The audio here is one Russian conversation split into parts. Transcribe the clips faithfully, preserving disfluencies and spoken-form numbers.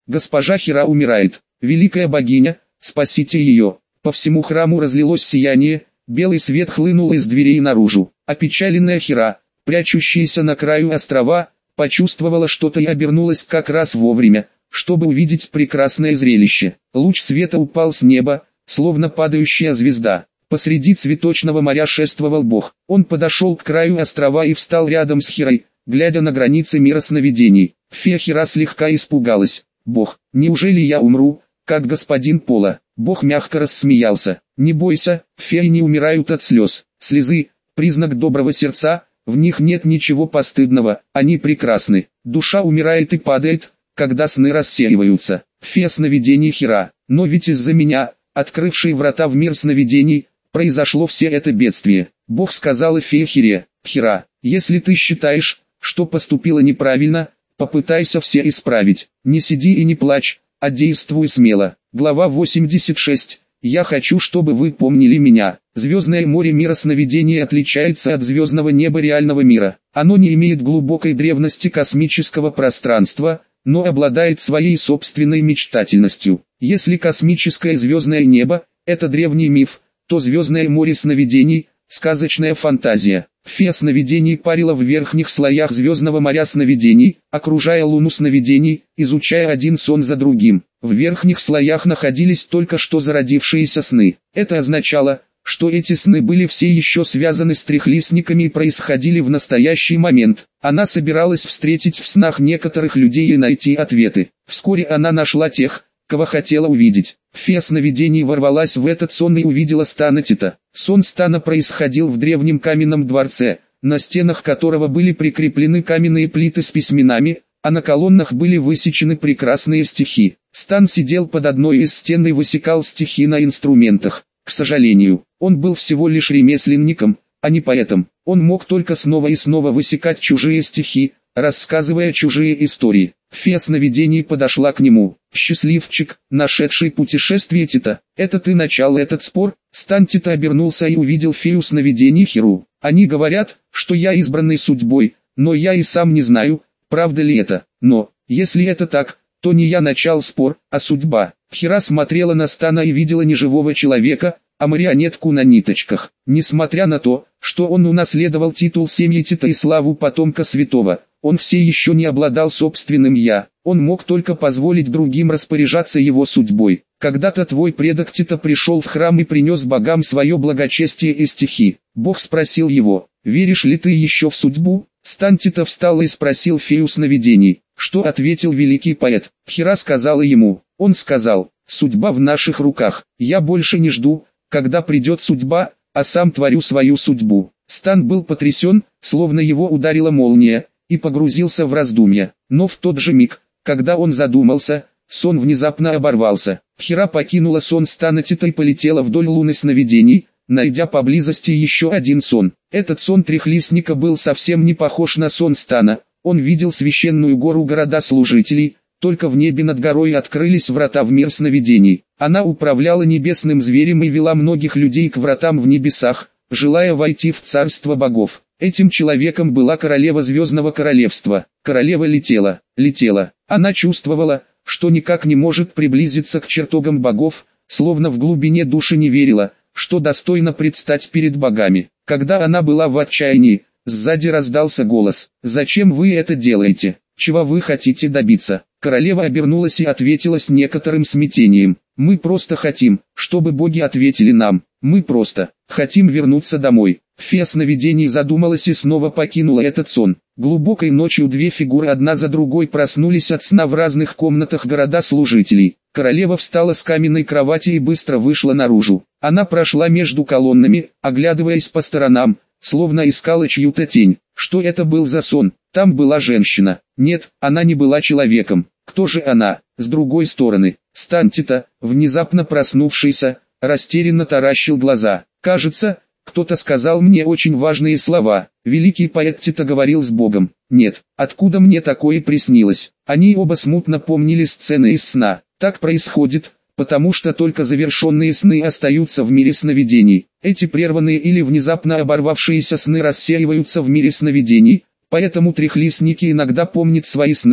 Госпожа Хира умирает. Великая богиня, спасите ее. По всему храму разлилось сияние, белый свет хлынул из дверей наружу. Опечаленная Хира, прячущаяся на краю острова, почувствовала что-то и обернулась как раз вовремя, чтобы увидеть прекрасное зрелище. Луч света упал с неба, словно падающая звезда. Посреди цветочного моря шествовал Бог. Он подошел к краю острова и встал рядом с Хирой, глядя на границы мира сновидений. Фея Хира слегка испугалась. «Бог, неужели я умру, как господин Пола?» Бог мягко рассмеялся. «Не бойся, феи не умирают от слез. Слезы – признак доброго сердца, в них нет ничего постыдного, они прекрасны. Душа умирает и падает, когда сны рассеиваются. Фея сновидений Хира. Но ведь из-за меня, открывшей врата в мир сновидений, произошло все это бедствие». Бог сказал фее Хире: «Хира, если ты считаешь, что поступила неправильно, попытайся все исправить. Не сиди и не плачь, а действуй смело». Глава восемьдесят шесть. «Я хочу, чтобы вы помнили меня». Звездное море мира сновидений отличается от звездного неба реального мира. Оно не имеет глубокой древности космического пространства, но обладает своей собственной мечтательностью. Если космическое звездное небо – это древний миф, то звездное море сновидений – сказочная фантазия. Фея сновидений парила в верхних слоях звездного моря сновидений, окружая луну сновидений, изучая один сон за другим. В верхних слоях находились только что зародившиеся сны. Это означало, что эти сны были все еще связаны с трехлистниками и происходили в настоящий момент. Она собиралась встретить в снах некоторых людей и найти ответы. Вскоре она нашла тех, кого хотела увидеть. Фея сновидений ворвалась в этот сон и увидела Стана Тита. Сон Стана происходил в древнем каменном дворце, на стенах которого были прикреплены каменные плиты с письменами, а на колоннах были высечены прекрасные стихи. Стан сидел под одной из стен и высекал стихи на инструментах. К сожалению, он был всего лишь ремесленником, а не поэтом. Он мог только снова и снова высекать чужие стихи, рассказывая чужие истории. Фея сновидений подошла к нему. «Счастливчик, нашедший путешествие Тита, это ты начал этот спор?» Стан Тита обернулся и увидел фею сновидений Хиру. «Они говорят, что я избранный судьбой, но я и сам не знаю, правда ли это. Но, если это так, то не я начал спор, а судьба». Хира смотрела на Стана и видела не живого человека, а марионетку на ниточках. Несмотря на то, что он унаследовал титул семьи Тита и славу потомка святого, он все еще не обладал собственным «я», он мог только позволить другим распоряжаться его судьбой. Когда-то твой предок Тита пришел в храм и принес богам свое благочестие и стихи. Бог спросил его: «Веришь ли ты еще в судьбу?» Стан Тита встал и спросил фею сновидений. Что ответил великий поэт? Хира сказала ему. Он сказал: «Судьба в наших руках, я больше не жду, когда придет судьба, а сам творю свою судьбу». Стан был потрясен, словно его ударила молния, и погрузился в раздумья. Но в тот же миг, когда он задумался, сон внезапно оборвался. Хира покинула сон Стана Тита и полетела вдоль луны сновидений, найдя поблизости еще один сон. Этот сон трехлистника был совсем не похож на сон Стана. Он видел священную гору города служителей, только в небе над горой открылись врата в мир сновидений. Она управляла небесным зверем и вела многих людей к вратам в небесах, желая войти в царство богов. Этим человеком была королева Звездного Королевства. Королева летела, летела. Она чувствовала, что никак не может приблизиться к чертогам богов, словно в глубине души не верила, что достойно предстать перед богами. Когда она была в отчаянии, сзади раздался голос: «Зачем вы это делаете? Чего вы хотите добиться?» Королева обернулась и ответила с некоторым смятением: «Мы просто хотим, чтобы боги ответили нам. Мы просто хотим вернуться домой». Фея сновидений задумалась и снова покинула этот сон. Глубокой ночью две фигуры одна за другой проснулись от сна в разных комнатах города служителей. Королева встала с каменной кровати и быстро вышла наружу. Она прошла между колоннами, оглядываясь по сторонам, словно искала чью-то тень. Что это был за сон? Там была женщина. Нет, она не была человеком. Кто же она? С другой стороны, Стан Тита, внезапно проснувшийся, растерянно таращил глаза. Кажется, кто-то сказал мне очень важные слова. Великий поэт Тита говорил с Богом. Нет, откуда мне такое приснилось? Они оба смутно помнили сцены из сна. Так происходит, потому что только завершенные сны остаются в мире сновидений. Эти прерванные или внезапно оборвавшиеся сны рассеиваются в мире сновидений, поэтому трехлистники иногда помнят свои сны,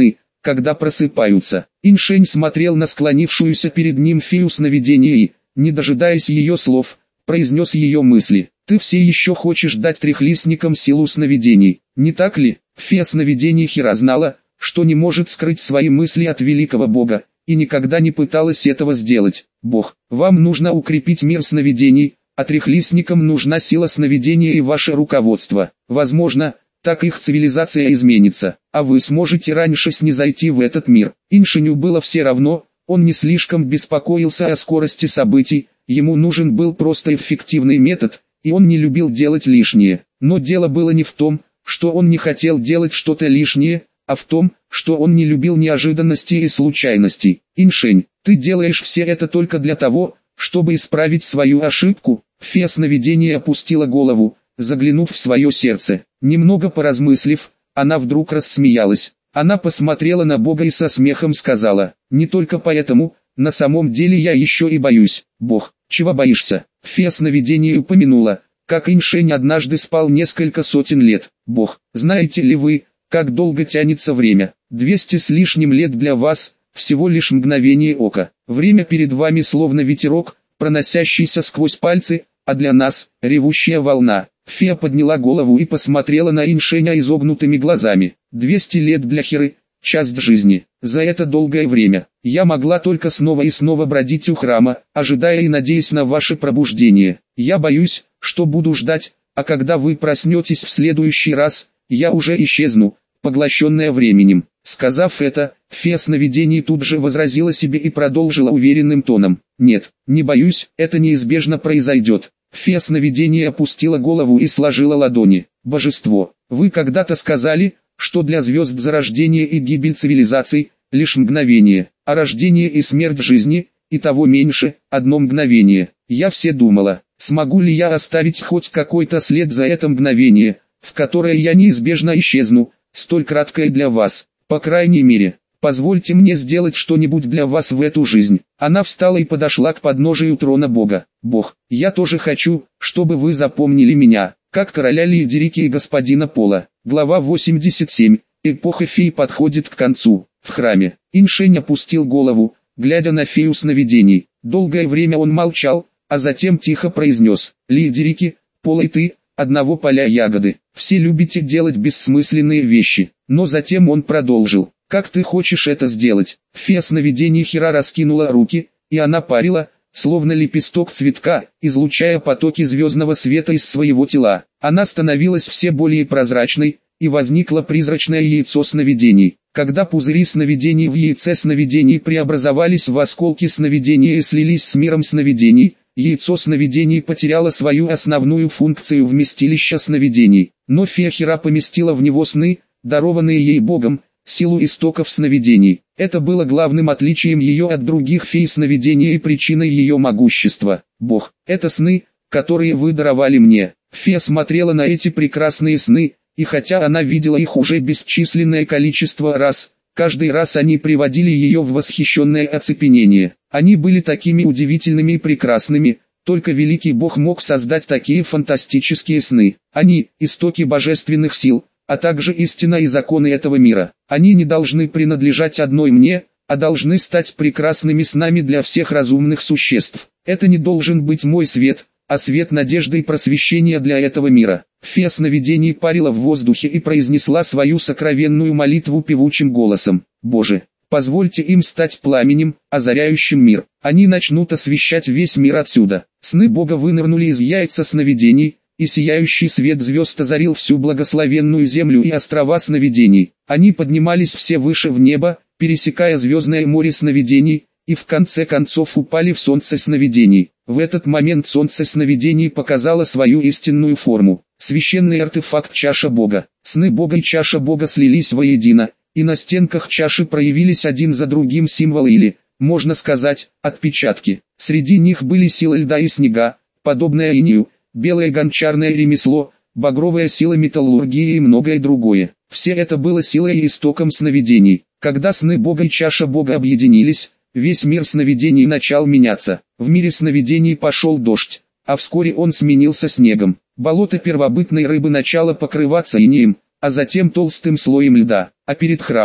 когда просыпаются. Иншень смотрел на склонившуюся перед ним фею сновидения и, не дожидаясь ее слов, произнес ее мысли. «Ты все еще хочешь дать трехлистникам силу сновидений, не так ли?» Фея сновидений Хира знала, что не может скрыть свои мысли от великого бога, и никогда не пыталась этого сделать. «Бог, вам нужно укрепить мир сновидений, а трехлистникам нужна сила сновидения и ваше руководство. Возможно, так их цивилизация изменится, а вы сможете раньше снизойти в этот мир». Иншеню было все равно, он не слишком беспокоился о скорости событий, ему нужен был просто эффективный метод, и он не любил делать лишнее. Но дело было не в том, что он не хотел делать что-то лишнее, а в том, что он не любил неожиданностей и случайностей. «Иншень, ты делаешь все это только для того, чтобы исправить свою ошибку?» Фея сновидения опустила голову, заглянув в свое сердце. Немного поразмыслив, она вдруг рассмеялась. Она посмотрела на Бога и со смехом сказала: «Не только поэтому, на самом деле я еще и боюсь». «Бог, чего боишься?» Фея сновидения упомянула, как Иншень однажды спал несколько сотен лет. «Бог, знаете ли вы, как долго тянется время? Двести с лишним лет для вас, всего лишь мгновение ока. Время перед вами словно ветерок, проносящийся сквозь пальцы, а для нас – ревущая волна». Фея подняла голову и посмотрела на Иншеня изогнутыми глазами. «Двести лет для Хиры, часть жизни. За это долгое время я могла только снова и снова бродить у храма, ожидая и надеясь на ваше пробуждение. Я боюсь, что буду ждать, а когда вы проснетесь в следующий раз, я уже исчезну, поглощенная временем». Сказав это, фея сновидений тут же возразила себе и продолжила уверенным тоном: «Нет, не боюсь, это неизбежно произойдет». Фея сновидения опустила голову и сложила ладони. «Божество, вы когда-то сказали, что для звезд зарождение и гибель цивилизаций – лишь мгновение, а рождение и смерть жизни – и того меньше, одно мгновение. Я все думала, смогу ли я оставить хоть какой-то след за это мгновение, в которое я неизбежно исчезну, столь краткое для вас. По крайней мере, позвольте мне сделать что-нибудь для вас в эту жизнь». Она встала и подошла к подножию трона Бога. «Бог, я тоже хочу, чтобы вы запомнили меня, как короля Лидерики и господина Пола». Глава восемьдесят семь. Эпоха фей подходит к концу. В храме Иншень опустил голову, глядя на фею сновидений. Долгое время он молчал, а затем тихо произнес: «Лидерики, Пола и ты, одного поля ягоды, все любите делать бессмысленные вещи». Но затем он продолжил: «Как ты хочешь это сделать?» Фея сновидений Хира раскинула руки, и она парила, словно лепесток цветка, излучая потоки звездного света из своего тела. Она становилась все более прозрачной, и возникло призрачное яйцо сновидений. Когда пузыри сновидений в яйце сновидений преобразовались в осколки сновидения и слились с миром сновидений, яйцо сновидений потеряло свою основную функцию вместилища сновидений. Но фея Хира поместила в него сны, дарованные ей Богом, силу истоков сновидений. Это было главным отличием ее от других фей сновидения и причиной ее могущества. «Бог, это сны, которые вы даровали мне». Фея смотрела на эти прекрасные сны, и хотя она видела их уже бесчисленное количество раз, каждый раз они приводили ее в восхищенное оцепенение. Они были такими удивительными и прекрасными, только великий Бог мог создать такие фантастические сны. Они – истоки божественных сил, а также истина и законы этого мира. Они не должны принадлежать одной мне, а должны стать прекрасными снами для всех разумных существ. Это не должен быть мой свет, а свет надежды и просвещения для этого мира. Фея сновидений парила в воздухе и произнесла свою сокровенную молитву певучим голосом: «Боже, позвольте им стать пламенем, озаряющим мир. Они начнут освещать весь мир отсюда». Сны Бога вынырнули из яйца сновидений, и сияющий свет звезд озарил всю благословенную землю и острова сновидений. Они поднимались все выше в небо, пересекая звездное море сновидений, и в конце концов упали в солнце сновидений. В этот момент солнце сновидений показало свою истинную форму. Священный артефакт чаша Бога. Сны Бога и чаша Бога слились воедино, и на стенках чаши проявились один за другим символы или, можно сказать, отпечатки. Среди них были сила льда и снега, подобная инею, белое гончарное ремесло, багровая сила металлургии и многое другое. Все это было силой и истоком сновидений. Когда сны Бога и чаша Бога объединились, весь мир сновидений начал меняться. В мире сновидений пошел дождь, а вскоре он сменился снегом. Болото первобытной рыбы начало покрываться инеем, а затем толстым слоем льда. А перед храмом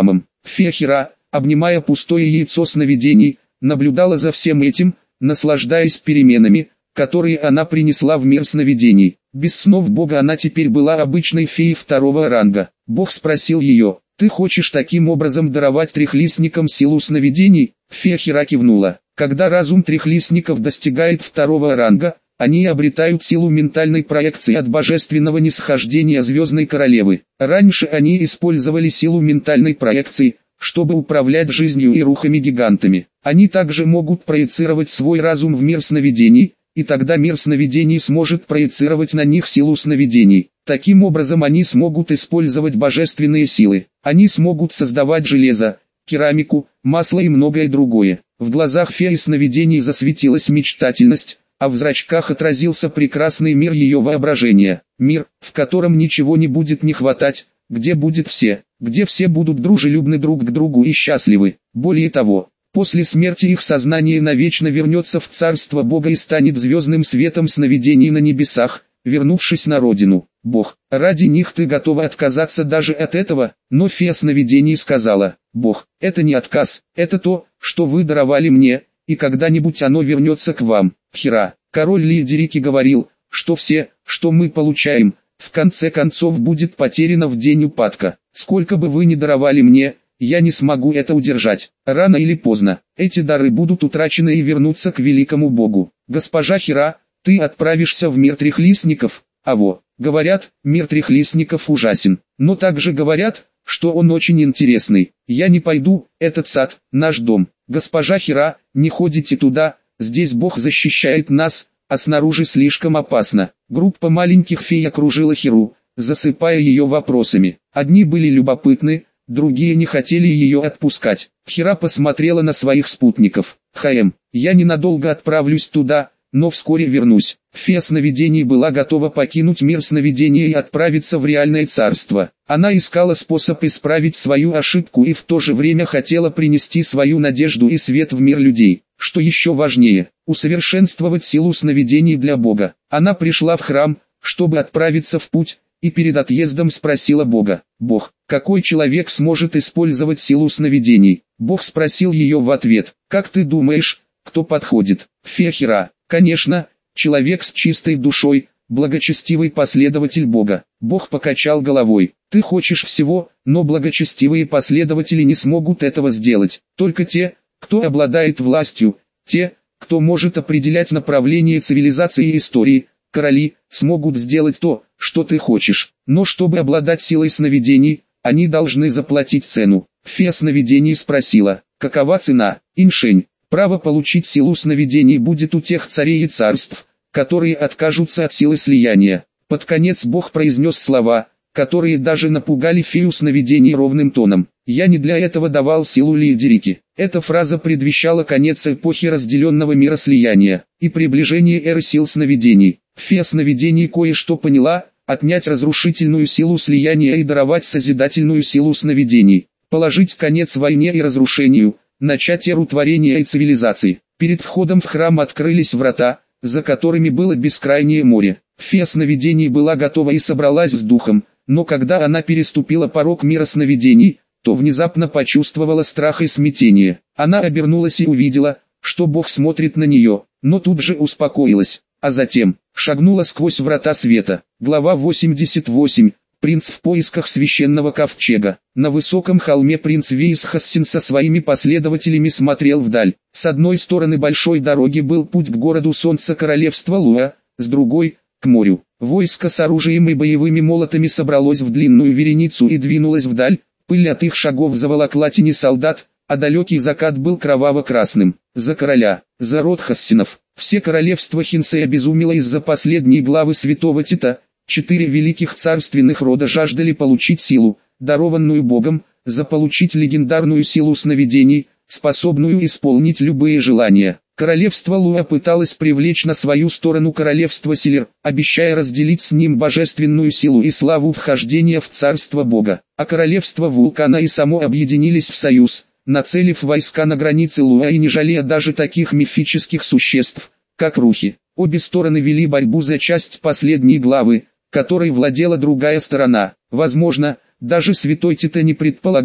Фея Хира, обнимая пустое яйцо сновидений, наблюдала за всем этим, наслаждаясь переменами, которые она принесла в мир сновидений. Без снов Бога она теперь была обычной феей второго ранга. Бог спросил ее: «Ты хочешь таким образом даровать трехлистникам силу сновидений?» Фея Хира кивнула. Когда разум трехлистников достигает второго ранга, они обретают силу ментальной проекции от божественного нисхождения Звездной Королевы. Раньше они использовали силу ментальной проекции, чтобы управлять жизнью и рухами-гигантами. Они также могут проецировать свой разум в мир сновидений, и тогда мир сновидений сможет проецировать на них силу сновидений. Таким образом они смогут использовать божественные силы. Они смогут создавать железо, керамику, масло и многое другое. В глазах феи сновидений засветилась мечтательность, а в зрачках отразился прекрасный мир ее воображения. Мир, в котором ничего не будет не хватать, где будет все, где все будут дружелюбны друг к другу и счастливы. Более того, после смерти их сознание навечно вернется в царство Бога и станет звездным светом сновидений на небесах, вернувшись на родину. Бог, ради них ты готова отказаться даже от этого? Но фея сновидений сказала: Бог, это не отказ, это то, что вы даровали мне, и когда-нибудь оно вернется к вам. Хира, король Лидерики говорил, что все, что мы получаем, в конце концов будет потеряно в день упадка. Сколько бы вы ни даровали мне, я не смогу это удержать. Рано или поздно, эти дары будут утрачены и вернутся к великому Богу. Госпожа Хира, ты отправишься в мир трехлистников. Аво, говорят, мир трехлистников ужасен, но также говорят, что он очень интересный. Я не пойду, этот сад, наш дом. Госпожа Хира, не ходите туда, здесь Бог защищает нас, а снаружи слишком опасно. Группа маленьких фей окружила Хиру, засыпая ее вопросами. Одни были любопытны, другие не хотели ее отпускать. Хира посмотрела на своих спутников. «Хаэм, я ненадолго отправлюсь туда, но вскоре вернусь». Фея сновидений была готова покинуть мир сновидения и отправиться в реальное царство. Она искала способ исправить свою ошибку и в то же время хотела принести свою надежду и свет в мир людей. Что еще важнее, усовершенствовать силу сновидений для Бога. Она пришла в храм, чтобы отправиться в путь, и перед отъездом спросила Бога: «Бог, какой человек сможет использовать силу сновидений?» Бог спросил ее в ответ: «Как ты думаешь, кто подходит?» Фея Хира: «Конечно, человек с чистой душой, благочестивый последователь Бога». Бог покачал головой: «Ты хочешь всего, но благочестивые последователи не смогут этого сделать. Только те, кто обладает властью, те, кто может определять направление цивилизации и истории, короли, смогут сделать то, что ты хочешь. Но чтобы обладать силой сновидений, они должны заплатить цену». Фея сновидений спросила: «Какова цена?» Иншень: «Право получить силу сновидений будет у тех царей и царств, которые откажутся от силы слияния». Под конец Бог произнес слова, которые даже напугали фею сновидений ровным тоном: «Я не для этого давал силу Лидерики». Эта фраза предвещала конец эпохи разделенного мира слияния и приближение эры сил сновидений. Фея сновидений кое-что поняла: отнять разрушительную силу слияния и даровать созидательную силу сновидений, положить конец войне и разрушению, начать эру творения и цивилизации. Перед входом в храм открылись врата, за которыми было бескрайнее море. Фея сновидений была готова и собралась с духом, но когда она переступила порог мира сновидений, то внезапно почувствовала страх и смятение. Она обернулась и увидела, что Бог смотрит на нее, но тут же успокоилась, а затем шагнула сквозь врата света. Глава восемьдесят восемь. Принц в поисках священного ковчега. На высоком холме принц Вейсхассин со своими последователями смотрел вдаль. С одной стороны большой дороги был путь к городу солнца королевства Луа, с другой – к морю. Войско с оружием и боевыми молотами собралось в длинную вереницу и двинулось вдаль. Пыль от их шагов заволокла тени солдат, а далекий закат был кроваво-красным. За короля, за род Хассинов. Все королевство Хинсе обезумело из-за последней главы святого Тита. Четыре великих царственных рода жаждали получить силу, дарованную Богом, заполучить легендарную силу сновидений, способную исполнить любые желания. Королевство Луа пыталось привлечь на свою сторону королевство Силер, обещая разделить с ним божественную силу и славу вхождения в царство Бога. А королевство Вулкана и само объединились в союз, нацелив войска на границы Луа и не жалея даже таких мифических существ, как рухи. Обе стороны вели борьбу за часть последней главы, которой владела другая сторона. Возможно, даже святой Тита не предполагал,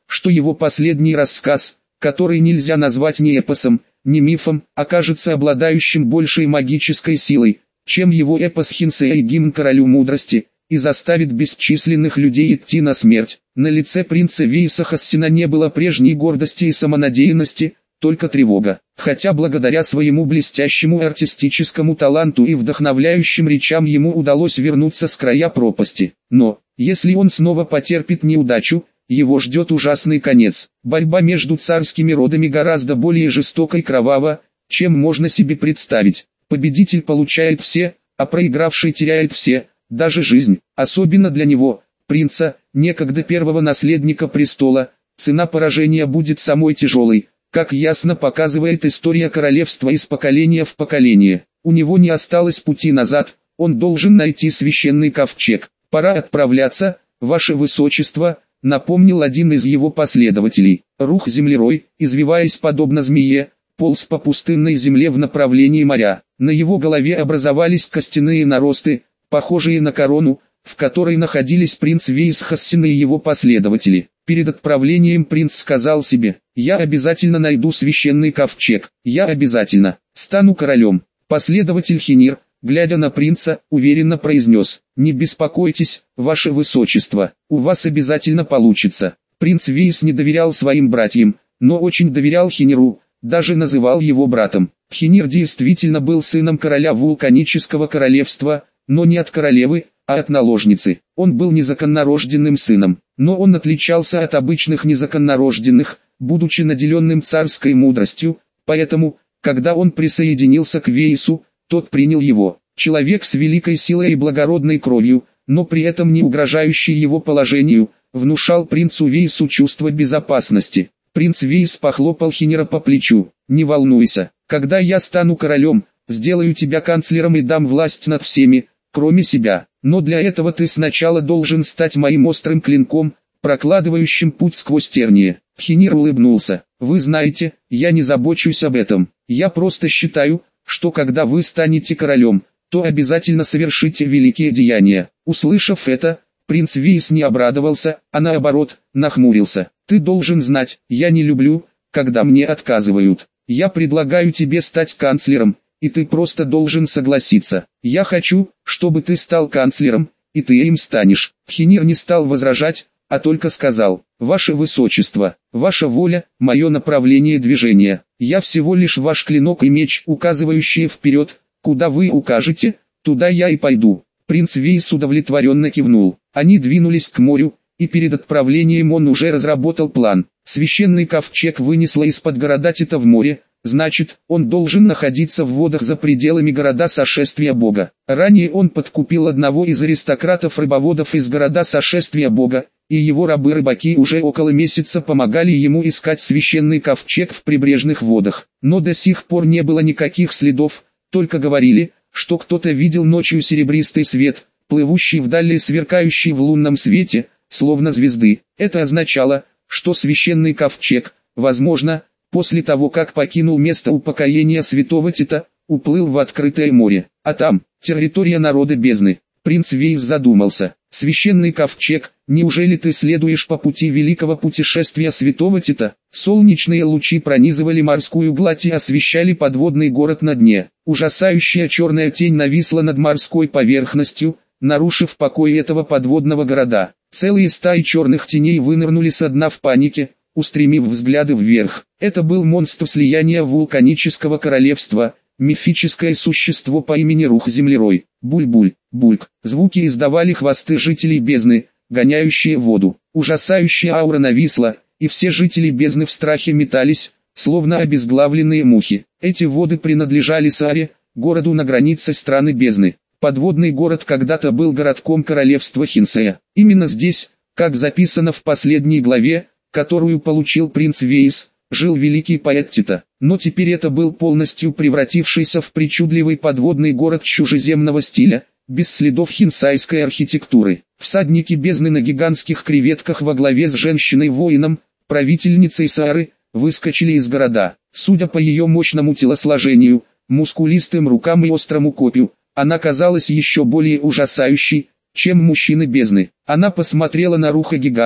что его последний рассказ, который нельзя назвать ни эпосом, ни мифом, окажется обладающим большей магической силой, чем его эпос Хинсея и гимн королю мудрости, и заставит бесчисленных людей идти на смерть. На лице принца Вейса Хассина не было прежней гордости и самонадеянности, только тревога. Хотя благодаря своему блестящему артистическому таланту и вдохновляющим речам ему удалось вернуться с края пропасти. Но, если он снова потерпит неудачу, его ждет ужасный конец. Борьба между царскими родами гораздо более жестока и кровава, чем можно себе представить. Победитель получает все, а проигравший теряет все, даже жизнь. Особенно для него, принца, некогда первого наследника престола, цена поражения будет самой тяжелой, как ясно показывает история королевства из поколения в поколение. У него не осталось пути назад, он должен найти священный ковчег. «Пора отправляться, ваше высочество», — напомнил один из его последователей. Рух-землерой, извиваясь подобно змее, полз по пустынной земле в направлении моря. На его голове образовались костяные наросты, похожие на корону, в которой находились принц Вейс Хассин и его последователи. Перед отправлением принц сказал себе: «Я обязательно найду священный ковчег, я обязательно стану королем». Последователь Хинир, глядя на принца, уверенно произнес: «Не беспокойтесь, ваше высочество, у вас обязательно получится». Принц Вейс не доверял своим братьям, но очень доверял Хиниру, даже называл его братом. Хинир действительно был сыном короля вулканического королевства, но не от королевы, а от наложницы. Он был незаконнорожденным сыном, но он отличался от обычных незаконнорожденных, будучи наделенным царской мудростью, поэтому, когда он присоединился к Вейсу, тот принял его. Человек с великой силой и благородной кровью, но при этом не угрожающий его положению, внушал принцу Вейсу чувство безопасности. Принц Вейс похлопал Хинира по плечу: «Не волнуйся, когда я стану королем, сделаю тебя канцлером и дам власть над всеми, кроме себя. Но для этого ты сначала должен стать моим острым клинком, прокладывающим путь сквозь тернии». Хинир улыбнулся: «Вы знаете, я не забочусь об этом. Я просто считаю, что когда вы станете королем, то обязательно совершите великие деяния». Услышав это, принц Вейс не обрадовался, а наоборот, нахмурился. «Ты должен знать, я не люблю, когда мне отказывают. Я предлагаю тебе стать канцлером, и ты просто должен согласиться. Я хочу, чтобы ты стал канцлером, и ты им станешь». Хинир не стал возражать, а только сказал: «Ваше высочество, ваша воля, мое направление движения. Я всего лишь ваш клинок и меч, указывающие вперед, куда вы укажете, туда я и пойду». Принц Вейс удовлетворенно кивнул. Они двинулись к морю, и перед отправлением он уже разработал план. Священный ковчег вынесло из-под города Тита в море, значит, он должен находиться в водах за пределами города Сошествия Бога. Ранее он подкупил одного из аристократов-рыбоводов из города Сошествия Бога, и его рабы-рыбаки уже около месяца помогали ему искать священный ковчег в прибрежных водах. Но до сих пор не было никаких следов, только говорили, что кто-то видел ночью серебристый свет, плывущий вдали, сверкающий в лунном свете, словно звезды. Это означало, что священный ковчег, возможно, после того как покинул место упокоения святого Тита, уплыл в открытое море, а там, территория народа бездны. Принц Вейс задумался: «Священный ковчег, неужели ты следуешь по пути великого путешествия святого Тита?» Солнечные лучи пронизывали морскую гладь и освещали подводный город на дне. Ужасающая черная тень нависла над морской поверхностью, нарушив покой этого подводного города. Целые стаи черных теней вынырнули со дна в панике, устремив взгляды вверх. Это был монстр слияния вулканического королевства, мифическое существо по имени Рух-землерой. Буль-буль, бульк. Звуки издавали хвосты жителей бездны, гоняющие воду. Ужасающая аура нависла, и все жители бездны в страхе метались, словно обезглавленные мухи. Эти воды принадлежали Сааре, городу на границе страны бездны. Подводный город когда-то был городком королевства Хинсея. Именно здесь, как записано в последней главе, которую получил принц Вейс, жил великий поэт Тита. Но теперь это был полностью превратившийся в причудливый подводный город чужеземного стиля, без следов хинсайской архитектуры. Всадники бездны на гигантских креветках во главе с женщиной-воином, правительницей Саары, выскочили из города. Судя по ее мощному телосложению, мускулистым рукам и острому копью, она казалась еще более ужасающей, чем мужчины бездны. Она посмотрела на Руха-гиганта,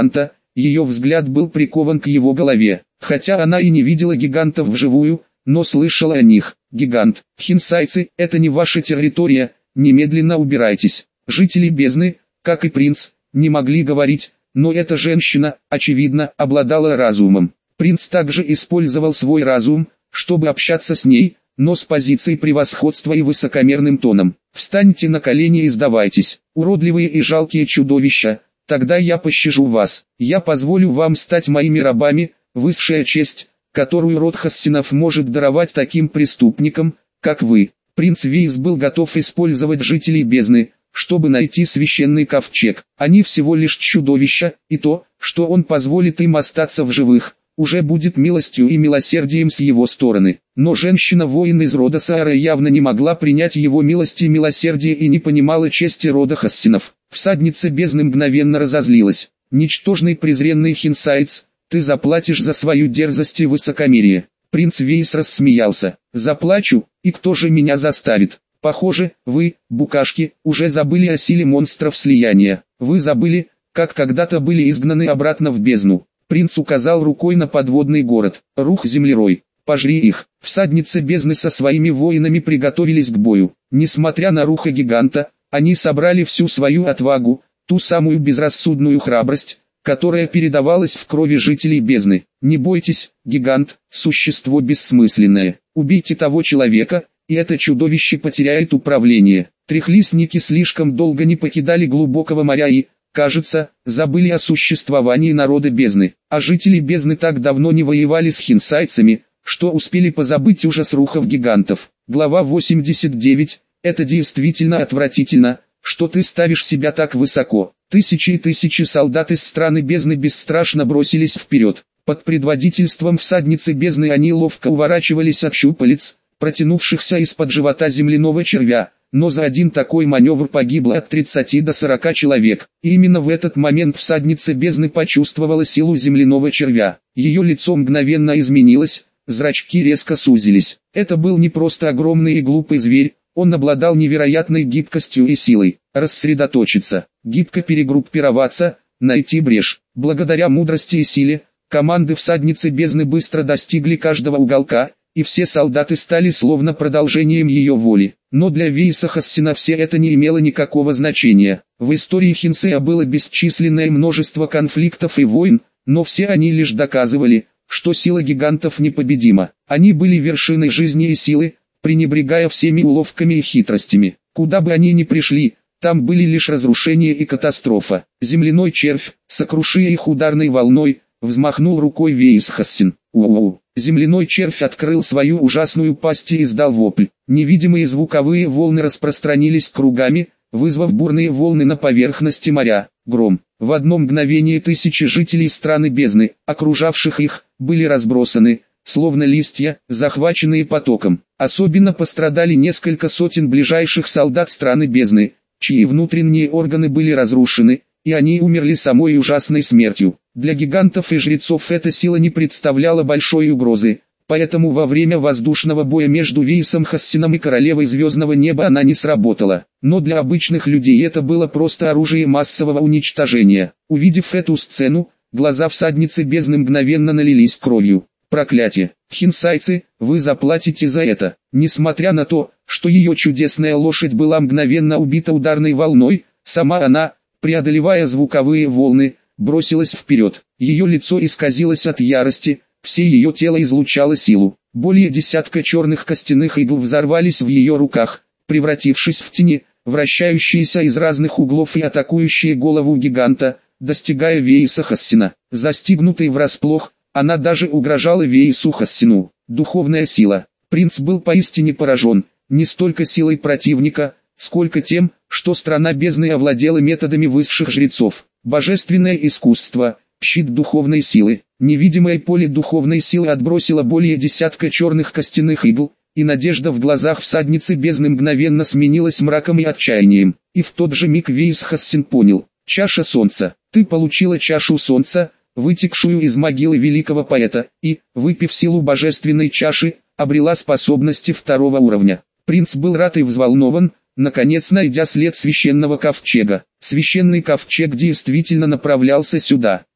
ее взгляд был прикован к его голове. Хотя она и не видела гигантов вживую, но слышала о них. Гигант, хинсайцы, это не ваша территория, немедленно убирайтесь. Жители бездны, как и принц, не могли говорить, но эта женщина, очевидно, обладала разумом. Принц также использовал свой разум, чтобы общаться с ней, но с позицией превосходства и высокомерным тоном. «Встаньте на колени и сдавайтесь, уродливые и жалкие чудовища, тогда я пощажу вас, я позволю вам стать моими рабами, высшая честь, которую род Хассинов может даровать таким преступникам, как вы». Принц Вейс был готов использовать жителей бездны, чтобы найти священный ковчег. Они всего лишь чудовища, и то, что он позволит им остаться в живых, уже будет милостью и милосердием с его стороны. Но женщина-воин из рода Саара явно не могла принять его милость и милосердие и не понимала чести рода Хассинов. Всадница бездны мгновенно разозлилась. «Ничтожный презренный хинсайц, ты заплатишь за свою дерзость и высокомерие». Принц Вейс рассмеялся. «Заплачу, и кто же меня заставит? Похоже, вы, букашки, уже забыли о силе монстров слияния. Вы забыли, как когда-то были изгнаны обратно в бездну». Принц указал рукой на подводный город. «Рух-землерой, пожри их». Всадницы бездны со своими воинами приготовились к бою. Несмотря на руха гиганта, они собрали всю свою отвагу, ту самую безрассудную храбрость, которая передавалась в крови жителей бездны. «Не бойтесь, гигант, существо бессмысленное. Убейте того человека, и это чудовище потеряет управление». Трехлистники слишком долго не покидали глубокого моря и, кажется, забыли о существовании народа бездны. А жители бездны так давно не воевали с хинсайцами, что успели позабыть ужас рухов гигантов. Глава восемьдесят девять. Это действительно отвратительно, что ты ставишь себя так высоко. Тысячи и тысячи солдат из страны бездны бесстрашно бросились вперед. Под предводительством всадницы бездны они ловко уворачивались от щупалец, протянувшихся из-под живота земляного червя. Но за один такой маневр погибло от тридцати до сорока человек. И именно в этот момент всадница бездны почувствовала силу земляного червя. Ее лицо мгновенно изменилось, зрачки резко сузились. Это был не просто огромный и глупый зверь, он обладал невероятной гибкостью и силой. Рассредоточиться, гибко перегруппироваться, найти брешь. Благодаря мудрости и силе, команды всадницы бездны быстро достигли каждого уголка, и все солдаты стали словно продолжением ее воли. Но для Вейса Хассина все это не имело никакого значения. В истории Хинсея было бесчисленное множество конфликтов и войн, но все они лишь доказывали, что сила гигантов непобедима. Они были вершиной жизни и силы, пренебрегая всеми уловками и хитростями. Куда бы они ни пришли, там были лишь разрушения и катастрофа. Земляной червь, сокрушая их ударной волной, взмахнул рукой Вейс Хассин. У-у-у. Земляной червь открыл свою ужасную пасть и издал вопль. Невидимые звуковые волны распространились кругами, вызвав бурные волны на поверхности моря. Гром. В одно мгновение тысячи жителей страны бездны, окружавших их, были разбросаны, словно листья, захваченные потоком. Особенно пострадали несколько сотен ближайших солдат страны бездны, чьи внутренние органы были разрушены, и они умерли самой ужасной смертью. Для гигантов и жрецов эта сила не представляла большой угрозы, поэтому во время воздушного боя между Вейсом Хассином и королевой звездного неба она не сработала. Но для обычных людей это было просто оружие массового уничтожения. Увидев эту сцену, глаза всадницы бездны мгновенно налились кровью. Проклятие! Хинсайцы, вы заплатите за это. Несмотря на то, что ее чудесная лошадь была мгновенно убита ударной волной, сама она, преодолевая звуковые волны, бросилась вперед. Ее лицо исказилось от ярости, все ее тело излучало силу. Более десятка черных костяных игл взорвались в ее руках, превратившись в тени, вращающиеся из разных углов и атакующие голову гиганта, достигая Вейса Хассина. Застигнутый врасплох, она даже угрожала Вейсу Хассину. Духовная сила. Принц был поистине поражен, не столько силой противника, сколько тем, что страна бездны овладела методами высших жрецов. Божественное искусство, щит духовной силы. Невидимое поле духовной силы отбросило более десятка черных костяных игл, и надежда в глазах всадницы бездны мгновенно сменилась мраком и отчаянием. И в тот же миг Вейс Хассин понял: чаша солнца. Ты получила чашу солнца, вытекшую из могилы великого поэта, и, выпив силу божественной чаши, обрела способности второго уровня. Принц был рад и взволнован, наконец найдя след священного ковчега. Священный ковчег действительно направлялся сюда.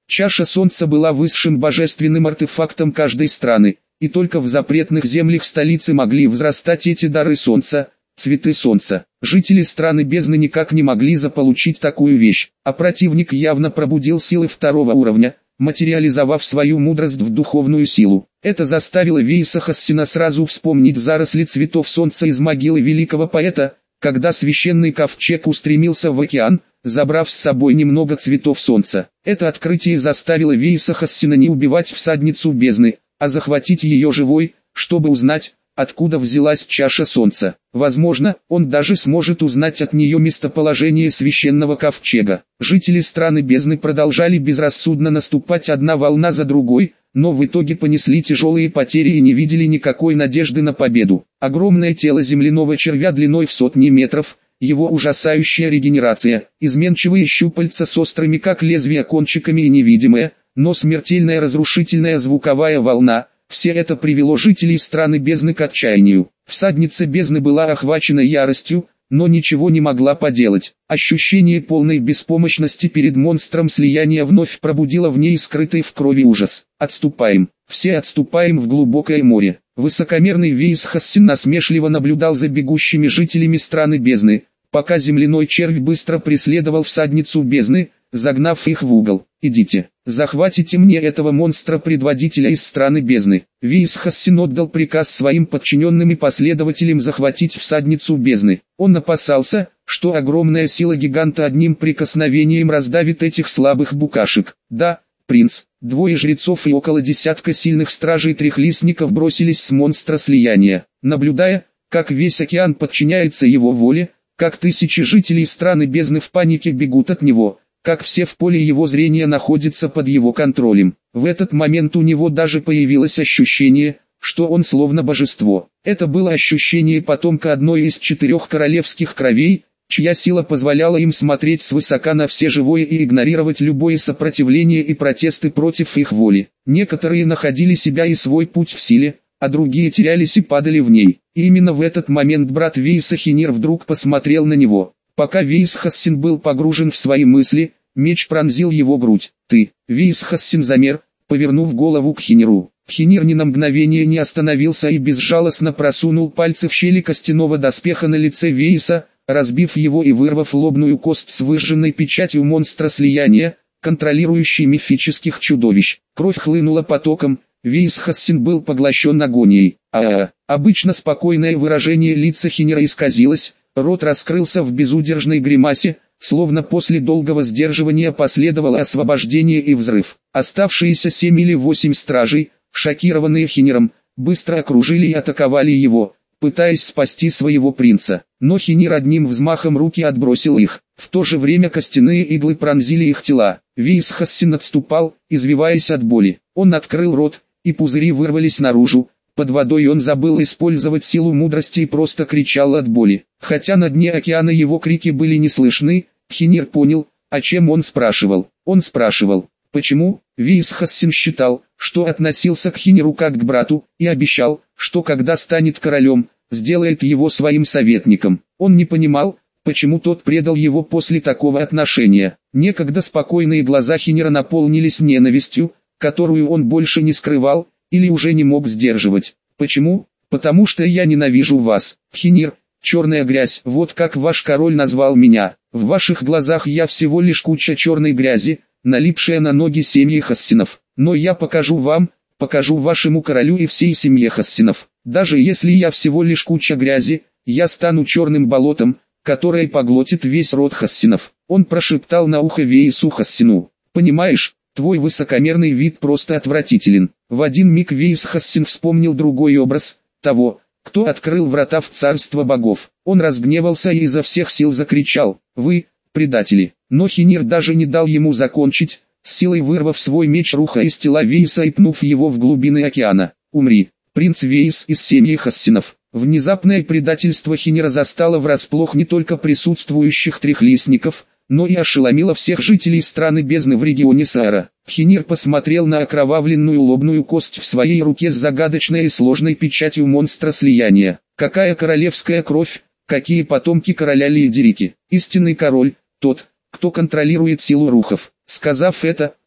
Чаша солнца была высшим божественным артефактом каждой страны, и только в запретных землях столицы могли взрастать эти дары солнца, цветы солнца. Жители страны бездны никак не могли заполучить такую вещь, а противник явно пробудил силы второго уровня, материализовав свою мудрость в духовную силу. Это заставило Вейса Хассина сразу вспомнить заросли цветов солнца из могилы великого поэта, когда священный ковчег устремился в океан, забрав с собой немного цветов солнца. Это открытие заставило Вейса Хассина не убивать всадницу бездны, а захватить ее живой, чтобы узнать, откуда взялась чаша солнца. Возможно, он даже сможет узнать от нее местоположение священного ковчега. Жители страны бездны продолжали безрассудно наступать одна волна за другой, но в итоге понесли тяжелые потери и не видели никакой надежды на победу. Огромное тело земляного червя длиной в сотни метров, его ужасающая регенерация, изменчивые щупальца с острыми как лезвия кончиками и невидимая, но смертельная разрушительная звуковая волна – все это привело жителей страны бездны к отчаянию. Всадница бездны была охвачена яростью, но ничего не могла поделать. Ощущение полной беспомощности перед монстром слияния вновь пробудило в ней скрытый в крови ужас. «Отступаем, все отступаем в глубокое море». Высокомерный Вейс Хассин насмешливо наблюдал за бегущими жителями страны бездны, пока земляной червь быстро преследовал всадницу бездны, загнав их в угол. «Идите, захватите мне этого монстра-предводителя из страны бездны». Вейс Хассин отдал приказ своим подчиненным и последователям захватить всадницу бездны. Он опасался, что огромная сила гиганта одним прикосновением раздавит этих слабых букашек. «Да, принц». Двое жрецов и около десятка сильных стражей-трехлистников бросились с монстра слияния. Наблюдая, как весь океан подчиняется его воле, как тысячи жителей страны бездны в панике бегут от него, как все в поле его зрения находятся под его контролем. В этот момент у него даже появилось ощущение, что он словно божество. Это было ощущение потомка одной из четырех королевских кровей, чья сила позволяла им смотреть свысока на все живое и игнорировать любое сопротивление и протесты против их воли. Некоторые находили себя и свой путь в силе, а другие терялись и падали в ней. И именно в этот момент брат Вейса Хинир вдруг посмотрел на него. Пока Вейс Хассин был погружен в свои мысли, меч пронзил его грудь. «Ты!» Вейс Хассин замер, повернув голову к Хиниру. Хинир ни на мгновение не остановился и безжалостно просунул пальцы в щели костяного доспеха на лице Вейса, разбив его и вырвав лобную кость с выжженной печатью монстра слияния, контролирующей мифических чудовищ. Кровь хлынула потоком, Вейс Хассин был поглощен агонией. А-а-а! Обычно спокойное выражение лица Хинира исказилось, рот раскрылся в безудержной гримасе, словно после долгого сдерживания последовало освобождение и взрыв. Оставшиеся семь или восемь стражей, шокированные Хиниром, быстро окружили и атаковали его, пытаясь спасти своего принца. Но Хинир одним взмахом руки отбросил их. В то же время костяные иглы пронзили их тела. Вейс Хассин отступал, извиваясь от боли. Он открыл рот, и пузыри вырвались наружу. Под водой он забыл использовать силу мудрости и просто кричал от боли. Хотя на дне океана его крики были не слышны, Хинир понял, о чем он спрашивал. Он спрашивал, почему. Вейс Хассин считал, что относился к Хиниру как к брату, и обещал, что когда станет королем, сделает его своим советником. Он не понимал, почему тот предал его после такого отношения. Некогда спокойные глаза Хинира наполнились ненавистью, которую он больше не скрывал, или уже не мог сдерживать. Почему? Потому что я ненавижу вас. Хинир, черная грязь, вот как ваш король назвал меня. В ваших глазах я всего лишь куча черной грязи, налипшая на ноги семьи Хассинов. Но я покажу вам, покажу вашему королю и всей семье Хассинов. Даже если я всего лишь куча грязи, я стану черным болотом, которое поглотит весь род Хассинов. Он прошептал на ухо Вейсу Хассину. Понимаешь, твой высокомерный вид просто отвратителен. В один миг Вейс Хассин вспомнил другой образ, того, кто открыл врата в царство богов. Он разгневался и изо всех сил закричал: «Вы, предатели!» Но Хинир даже не дал ему закончить, с силой вырвав свой меч руха из тела Вейса и пнув его в глубины океана. «Умри, принц Вейс из семьи Хассинов!» Внезапное предательство Хинира застало врасплох не только присутствующих трехлистников, но и ошеломило всех жителей страны бездны в регионе Саара. Хинир посмотрел на окровавленную лобную кость в своей руке с загадочной и сложной печатью монстра слияния. Какая королевская кровь, какие потомки короля Лиедерики. Истинный король, тот, кто контролирует силу рухов. Сказав это,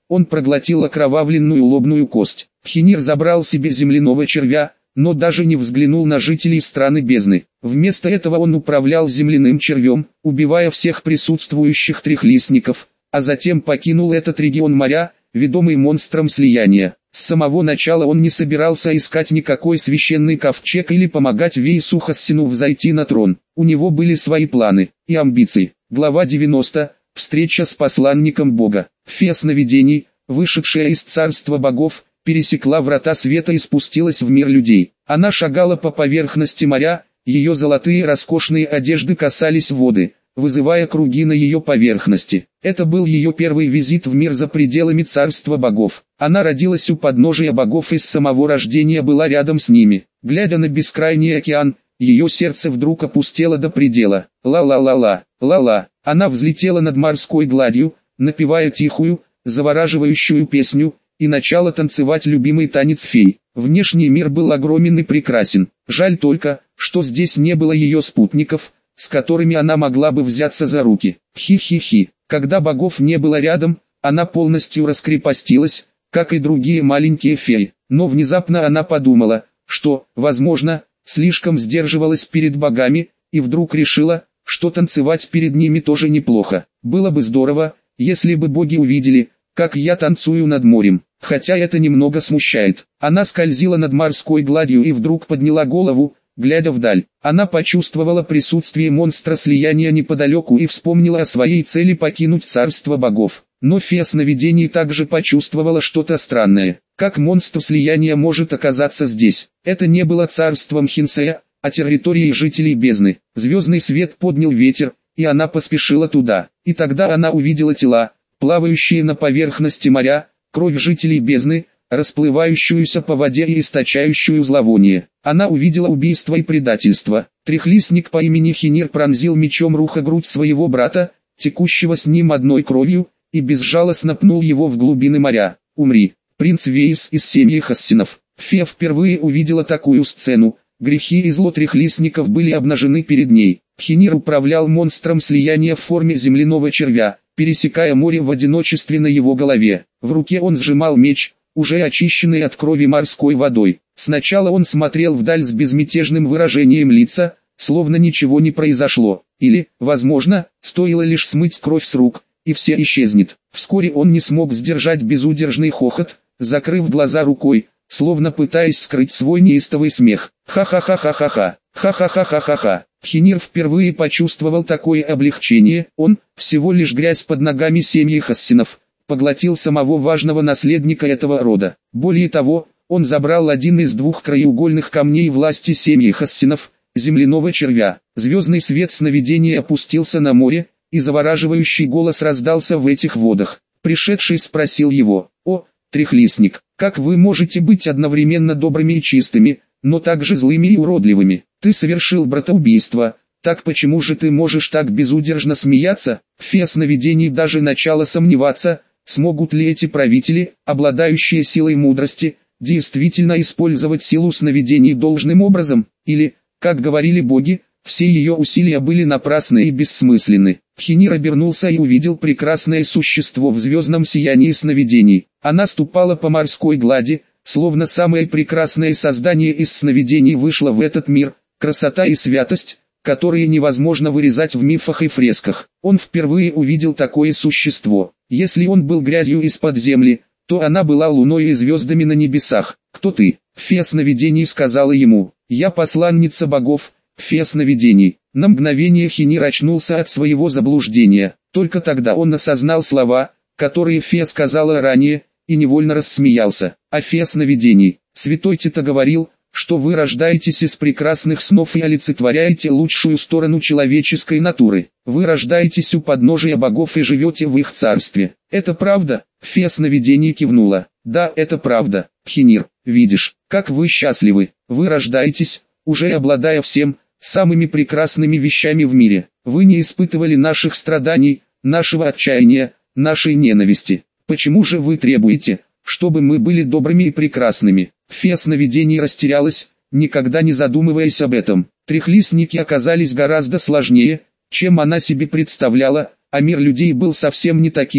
он проглотил окровавленную лобную кость. Хенир забрал себе земляного червя, но даже не взглянул на жителей страны бездны. Вместо этого он управлял земляным червем, убивая всех присутствующих трехлистников, а затем покинул этот регион моря, ведомый монстром слияния. С самого начала он не собирался искать никакой священный ковчег или помогать Вейсу Хассину взойти на трон. У него были свои планы и амбиции. Глава девяносто. Встреча с посланником Бога. Фея сновидений, вышедшая из царства богов, пересекла врата света и спустилась в мир людей. Она шагала по поверхности моря, ее золотые роскошные одежды касались воды, вызывая круги на ее поверхности. Это был ее первый визит в мир за пределами царства богов. Она родилась у подножия богов и с самого рождения была рядом с ними. Глядя на бескрайний океан, ее сердце вдруг опустело до предела. Ла-ла-ла-ла, ла-ла. Она взлетела над морской гладью, напевая тихую, завораживающую песню, и начала танцевать любимый танец фей. Внешний мир был огромен и прекрасен. Жаль только, что здесь не было ее спутников, с которыми она могла бы взяться за руки. Хи-хи-хи. Когда богов не было рядом, она полностью раскрепостилась, как и другие маленькие феи. Но внезапно она подумала, что, возможно, слишком сдерживалась перед богами, и вдруг решила, что танцевать перед ними тоже неплохо. Было бы здорово, если бы боги увидели, как я танцую над морем. Хотя это немного смущает. Она скользила над морской гладью и вдруг подняла голову, глядя вдаль. Она почувствовала присутствие монстра слияния неподалеку и вспомнила о своей цели покинуть царство богов. Но фея сновидений также почувствовала что-то странное. Как монстр слияния может оказаться здесь? Это не было царством Хинсея, а территорией жителей бездны. Звездный свет поднял ветер, и она поспешила туда. И тогда она увидела тела, плавающие на поверхности моря, кровь жителей бездны, расплывающуюся по воде и источающую зловоние. Она увидела убийство и предательство. Трехлистник по имени Хенир пронзил мечом руха грудь своего брата, текущего с ним одной кровью, и безжалостно пнул его в глубины моря. «Умри, принц Вейс из семьи Хассинов». Фея впервые увидела такую сцену. Грехи и зло трехлистников были обнажены перед ней. Хенир управлял монстром слияния в форме земляного червя, пересекая море в одиночестве на его голове. В руке он сжимал меч, уже очищенный от крови морской водой. Сначала он смотрел вдаль с безмятежным выражением лица, словно ничего не произошло. Или, возможно, стоило лишь смыть кровь с рук, и все исчезнет. Вскоре он не смог сдержать безудержный хохот, закрыв глаза рукой, словно пытаясь скрыть свой неистовый смех. Ха-ха-ха-ха-ха-ха, ха-ха-ха-ха-ха-ха. Хенир впервые почувствовал такое облегчение. Он, всего лишь грязь под ногами семьи Хассинов, поглотил самого важного наследника этого рода. Более того, он забрал один из двух краеугольных камней власти семьи Хассинов, земляного червя. Звездный свет сновидения опустился на море, и завораживающий голос раздался в этих водах. Пришедший спросил его: «О, трехлистник, как вы можете быть одновременно добрыми и чистыми, но также злыми и уродливыми? Ты совершил братоубийство, так почему же ты можешь так безудержно смеяться?» Фея сновидений даже начала сомневаться, смогут ли эти правители, обладающие силой мудрости, действительно использовать силу сновидений должным образом, или, как говорили боги, все ее усилия были напрасны и бессмысленны. Хенир обернулся и увидел прекрасное существо в звездном сиянии сновидений. Она ступала по морской глади, словно самое прекрасное создание из сновидений вышло в этот мир. Красота и святость, которые невозможно вырезать в мифах и фресках. Он впервые увидел такое существо. Если он был грязью из-под земли, то она была луной и звездами на небесах. «Кто ты?» Фея сновидений сказала ему: «Я посланница богов, фея сновидений». На мгновение Хенир очнулся от своего заблуждения. Только тогда он осознал слова, которые фея сказала ранее, и невольно рассмеялся. А фея сновидений: «Святой Тита говорил, что вы рождаетесь из прекрасных снов и олицетворяете лучшую сторону человеческой натуры. Вы рождаетесь у подножия богов и живете в их царстве. Это правда?» Фея сновидений кивнула. «Да, это правда, Хенир. Видишь, как вы счастливы. Вы рождаетесь, уже обладая всем, самыми прекрасными вещами в мире. Вы не испытывали наших страданий, нашего отчаяния, нашей ненависти. Почему же вы требуете, чтобы мы были добрыми и прекрасными?» Фея сновидений растерялась, никогда не задумываясь об этом. Трехлистники оказались гораздо сложнее, чем она себе представляла, а мир людей был совсем не таким,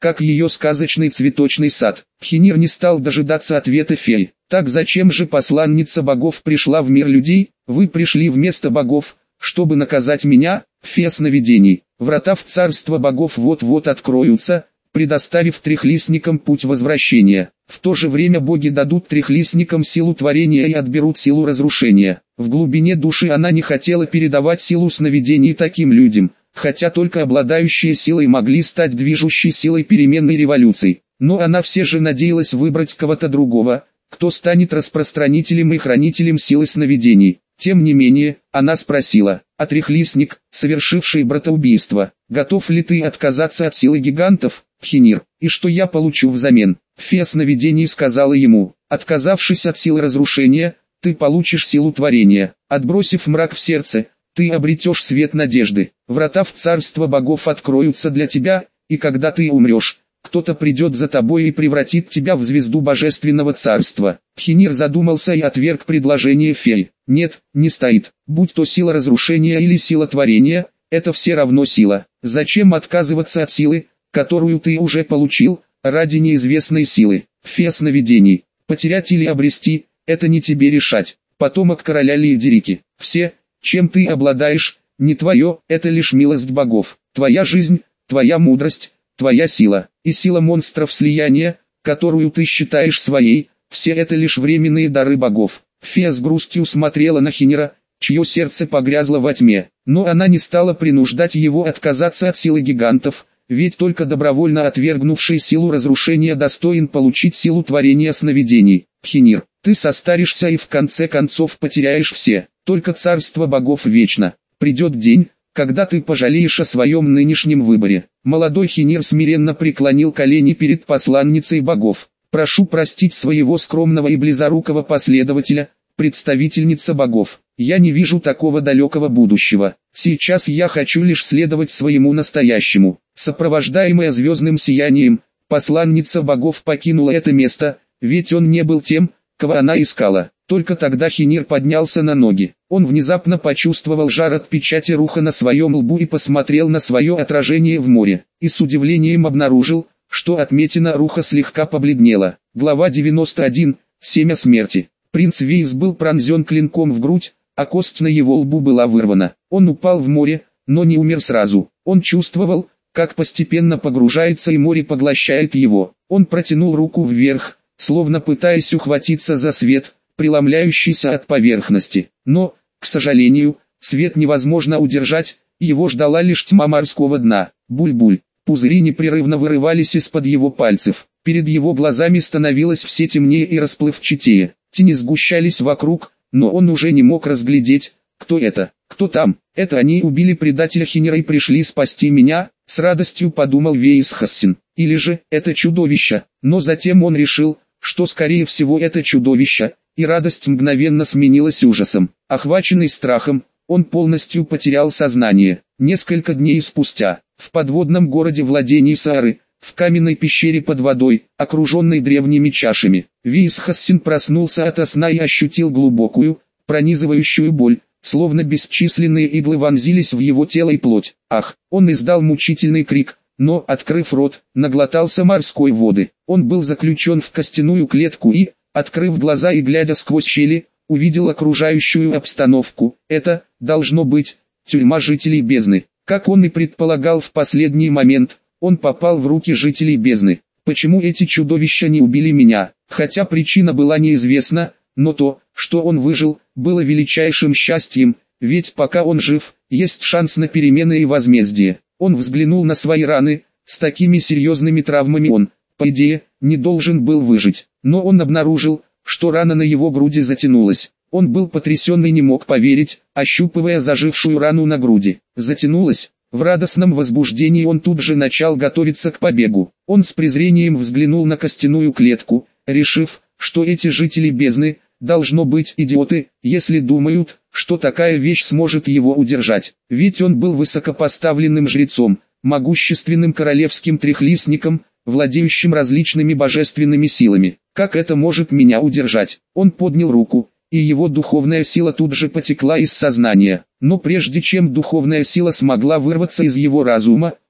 как ее сказочный цветочный сад. Пхенир не стал дожидаться ответа феи. Так зачем же посланница богов пришла в мир людей? Вы пришли вместо богов, чтобы наказать меня, фея сновидений. Врата в царство богов вот-вот откроются, предоставив трехлистникам путь возвращения. В то же время боги дадут трехлистникам силу творения и отберут силу разрушения. В глубине души она не хотела передавать силу сновидений таким людям, хотя только обладающие силой могли стать движущей силой переменной революции. Но она все же надеялась выбрать кого-то другого, кто станет распространителем и хранителем силы сновидений. Тем не менее, она спросила: «А трехлистник, совершивший братоубийство, готов ли ты отказаться от силы гигантов, Пхенир, и что я получу взамен?» Фея сновидений сказала ему: «Отказавшись от силы разрушения, ты получишь силу творения. Отбросив мрак в сердце, ты обретешь свет надежды. Врата в царство богов откроются для тебя, и когда ты умрешь, кто-то придет за тобой и превратит тебя в звезду божественного царства». Пхенир задумался и отверг предложение феи. «Нет, не стоит. Будь то сила разрушения или сила творения, это все равно сила. Зачем отказываться от силы, которую ты уже получил, ради неизвестной силы?» Фея сновидений: «Потерять или обрести, это не тебе решать. Потомок короля Лиедерики. Все, чем ты обладаешь, не твое, это лишь милость богов. Твоя жизнь, твоя мудрость, твоя сила и сила монстров слияния, которую ты считаешь своей, все это лишь временные дары богов». Фея с грустью смотрела на Пхенира, чье сердце погрязло во тьме, но она не стала принуждать его отказаться от силы гигантов, ведь только добровольно отвергнувший силу разрушения достоин получить силу творения сновидений. «Пхенир, ты состаришься и в конце концов потеряешь все, только царство богов вечно. Придет день, когда ты пожалеешь о своем нынешнем выборе». Молодой Пхенир смиренно преклонил колени перед посланницей богов. «Прошу простить своего скромного и близорукого последователя, представительница богов. Я не вижу такого далекого будущего. Сейчас я хочу лишь следовать своему настоящему». Сопровождаемая звездным сиянием, посланница богов покинула это место, ведь он не был тем, кого она искала. Только тогда Пхенир поднялся на ноги. Он внезапно почувствовал жар от печати руха на своем лбу и посмотрел на свое отражение в море, и с удивлением обнаружил, что отметина руха слегка побледнела. Глава девяносто один. Семя смерти. Принц Вейс был пронзен клинком в грудь, а кость на его лбу была вырвана. Он упал в море, но не умер сразу. Он чувствовал, как постепенно погружается и море поглощает его. Он протянул руку вверх, словно пытаясь ухватиться за свет, преломляющийся от поверхности. Но, к сожалению, свет невозможно удержать, его ждала лишь тьма морского дна. Буль-буль. Пузыри непрерывно вырывались из-под его пальцев. Перед его глазами становилось все темнее и расплывчатее. Тени сгущались вокруг, но он уже не мог разглядеть, кто это, кто там. «Это они убили предателя Пхенира и пришли спасти меня», — с радостью подумал Вейс Хассин. «Или же, это чудовище». Но затем он решил, что скорее всего это чудовище, и радость мгновенно сменилась ужасом. Охваченный страхом, он полностью потерял сознание. Несколько дней спустя, в подводном городе владений Саары, в каменной пещере под водой, окруженной древними чашами, Вейс Хассин проснулся ото сна и ощутил глубокую, пронизывающую боль, словно бесчисленные иглы вонзились в его тело и плоть. Ах! Он издал мучительный крик, но, открыв рот, наглотался морской воды. Он был заключен в костяную клетку и, открыв глаза и глядя сквозь щели, увидел окружающую обстановку. Это, должно быть, тюрьма жителей бездны. Как он и предполагал в последний момент, он попал в руки жителей бездны. Почему эти чудовища не убили меня? Хотя причина была неизвестна, но то, что он выжил, было величайшим счастьем, ведь пока он жив, есть шанс на перемены и возмездие. Он взглянул на свои раны, с такими серьезными травмами он, по идее, не должен был выжить. Но он обнаружил, что рана на его груди затянулась. Он был потрясен и не мог поверить, ощупывая зажившую рану на груди. Затянулась. В радостном возбуждении он тут же начал готовиться к побегу. Он с презрением взглянул на костяную клетку, решив, что эти жители бездны, должно быть идиоты, если думают, что такая вещь сможет его удержать. Ведь он был высокопоставленным жрецом, могущественным королевским трехлистником, владеющим различными божественными силами. Как это может меня удержать? Он поднял руку, и его духовная сила тут же потекла из сознания. Но прежде чем духовная сила смогла вырваться из его разума,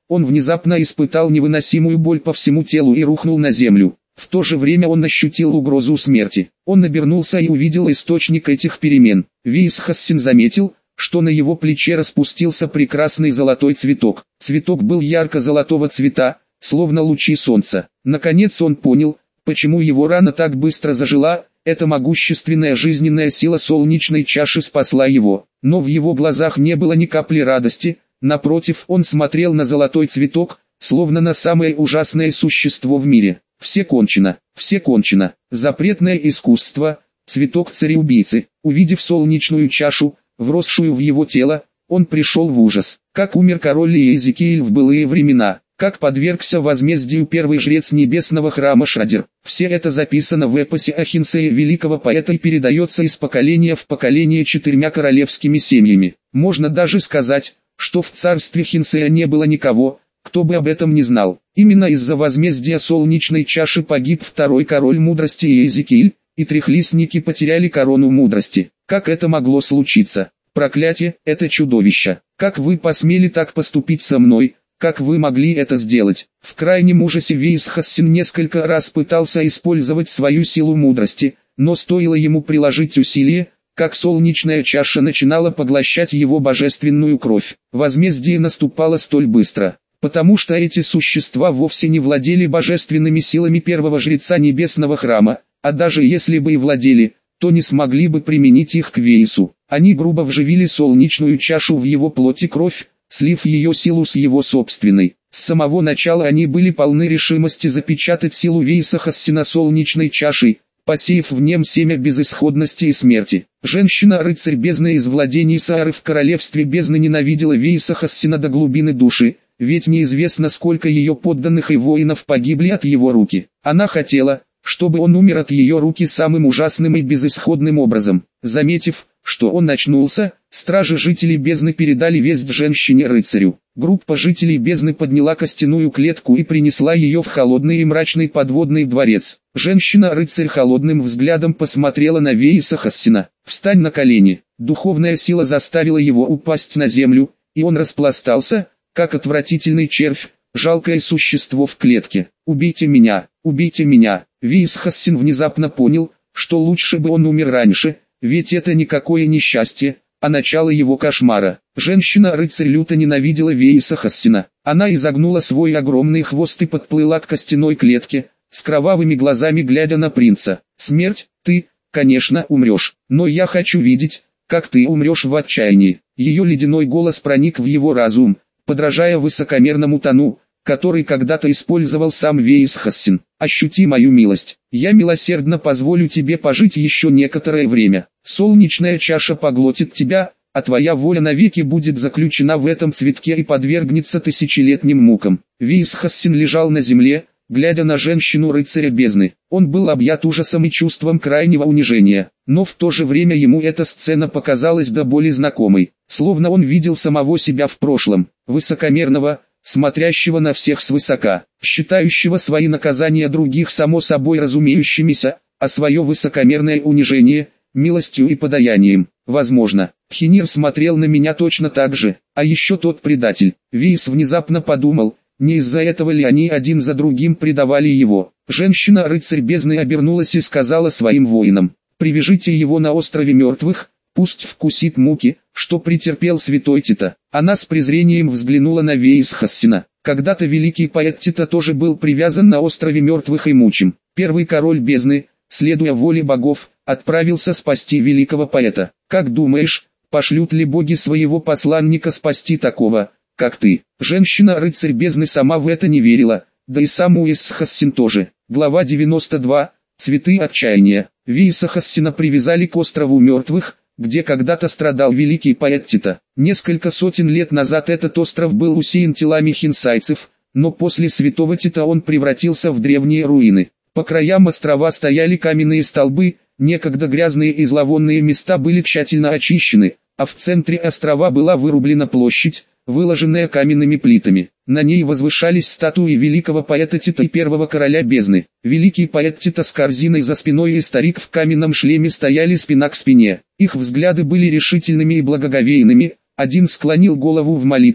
он внезапно испытал невыносимую боль по всему телу и рухнул на землю. В то же время он ощутил угрозу смерти. Он обернулся и увидел источник этих перемен. Вейсхассин заметил, что на его плече распустился прекрасный золотой цветок. Цветок был ярко-золотого цвета, словно лучи солнца. Наконец он понял, почему его рана так быстро зажила. Эта могущественная жизненная сила солнечной чаши спасла его. Но в его глазах не было ни капли радости. Напротив, он смотрел на золотой цветок, словно на самое ужасное существо в мире. Все кончено, все кончено. Запретное искусство, цветок цареубийцы. Увидев солнечную чашу, вросшую в его тело, он пришел в ужас. Как умер король Иезекииль в былые времена, как подвергся возмездию первый жрец небесного храма Шрадер. Все это записано в эпосе о Хинсее великого поэта и передается из поколения в поколение четырьмя королевскими семьями. Можно даже сказать, что в царстве Хинсея не было никого, кто бы об этом не знал. Именно из-за возмездия солнечной чаши погиб второй король мудрости Иезекииль, и трехлистники потеряли корону мудрости. Как это могло случиться? Проклятие, это чудовище. Как вы посмели так поступить со мной? Как вы могли это сделать? В крайнем ужасе Вейсхассин несколько раз пытался использовать свою силу мудрости, но стоило ему приложить усилия, как солнечная чаша начинала поглощать его божественную кровь. Возмездие наступало столь быстро, потому что эти существа вовсе не владели божественными силами первого жреца небесного храма, а даже если бы и владели, то не смогли бы применить их к Вейсу. Они грубо вживили солнечную чашу в его плоть и кровь, слив ее силу с его собственной. С самого начала они были полны решимости запечатать силу Вейсхассина солнечной чашей, посеяв в нем семя безысходности и смерти. Женщина-рыцарь бездны из владений Саары в королевстве бездны ненавидела Вейсхассина до глубины души, ведь неизвестно сколько ее подданных и воинов погибли от его руки. Она хотела, чтобы он умер от ее руки самым ужасным и безысходным образом. Заметив, что он очнулся, стражи жителей бездны передали весть женщине-рыцарю. Группа жителей бездны подняла костяную клетку и принесла ее в холодный и мрачный подводный дворец. Женщина-рыцарь холодным взглядом посмотрела на Вейсхассина. «Встань на колени!» Духовная сила заставила его упасть на землю, и он распластался, как отвратительный червь, жалкое существо в клетке. «Убейте меня! Убейте меня!» Вейсхассин внезапно понял, что лучше бы он умер раньше, ведь это никакое несчастье, а начало его кошмара. Женщина-рыцарь люто ненавидела Вейсхассина. Она изогнула свой огромный хвост и подплыла к костяной клетке, с кровавыми глазами глядя на принца. «Смерть, ты, конечно, умрешь, но я хочу видеть, как ты умрешь в отчаянии». Ее ледяной голос проник в его разум, подражая высокомерному тону, который когда-то использовал сам Вейсхассин. «Ощути мою милость, я милосердно позволю тебе пожить еще некоторое время. Солнечная чаша поглотит тебя, а твоя воля навеки будет заключена в этом цветке и подвергнется тысячелетним мукам». Вейсхассин лежал на земле, глядя на женщину-рыцаря бездны. Он был объят ужасом и чувством крайнего унижения, но в то же время ему эта сцена показалась до боли знакомой, словно он видел самого себя в прошлом, высокомерного, смотрящего на всех свысока, считающего свои наказания других само собой разумеющимися, а свое высокомерное унижение – милостью и подаянием. Возможно, Хинир смотрел на меня точно так же, а еще тот предатель. Вейс внезапно подумал, не из-за этого ли они один за другим предавали его. Женщина-рыцарь бездны обернулась и сказала своим воинам: «Привяжите его на острове мертвых, пусть вкусит муки, что претерпел святой Тита». Она с презрением взглянула на Вейсхассина. Когда-то великий поэт Тита тоже был привязан на острове мертвых и мучим. Первый король бездны, следуя воле богов, отправился спасти великого поэта. Как думаешь, пошлют ли боги своего посланника спасти такого, как ты? Женщина-рыцарь бездны сама в это не верила, да и сам Вейсхассин тоже. Глава девяносто два. Цветы отчаяния. Вейсхассина привязали к острову мертвых, где когда-то страдал великий поэт Тита. Несколько сотен лет назад этот остров был усеян телами хинсайцев, но после святого Тита он превратился в древние руины. По краям острова стояли каменные столбы, некогда грязные и зловонные места были тщательно очищены, а в центре острова была вырублена площадь, выложенная каменными плитами. На ней возвышались статуи великого поэта Тита и первого короля бездны. Великий поэт Тита с корзиной за спиной и старик в каменном шлеме стояли спина к спине. Их взгляды были решительными и благоговейными, один склонил голову в молитве,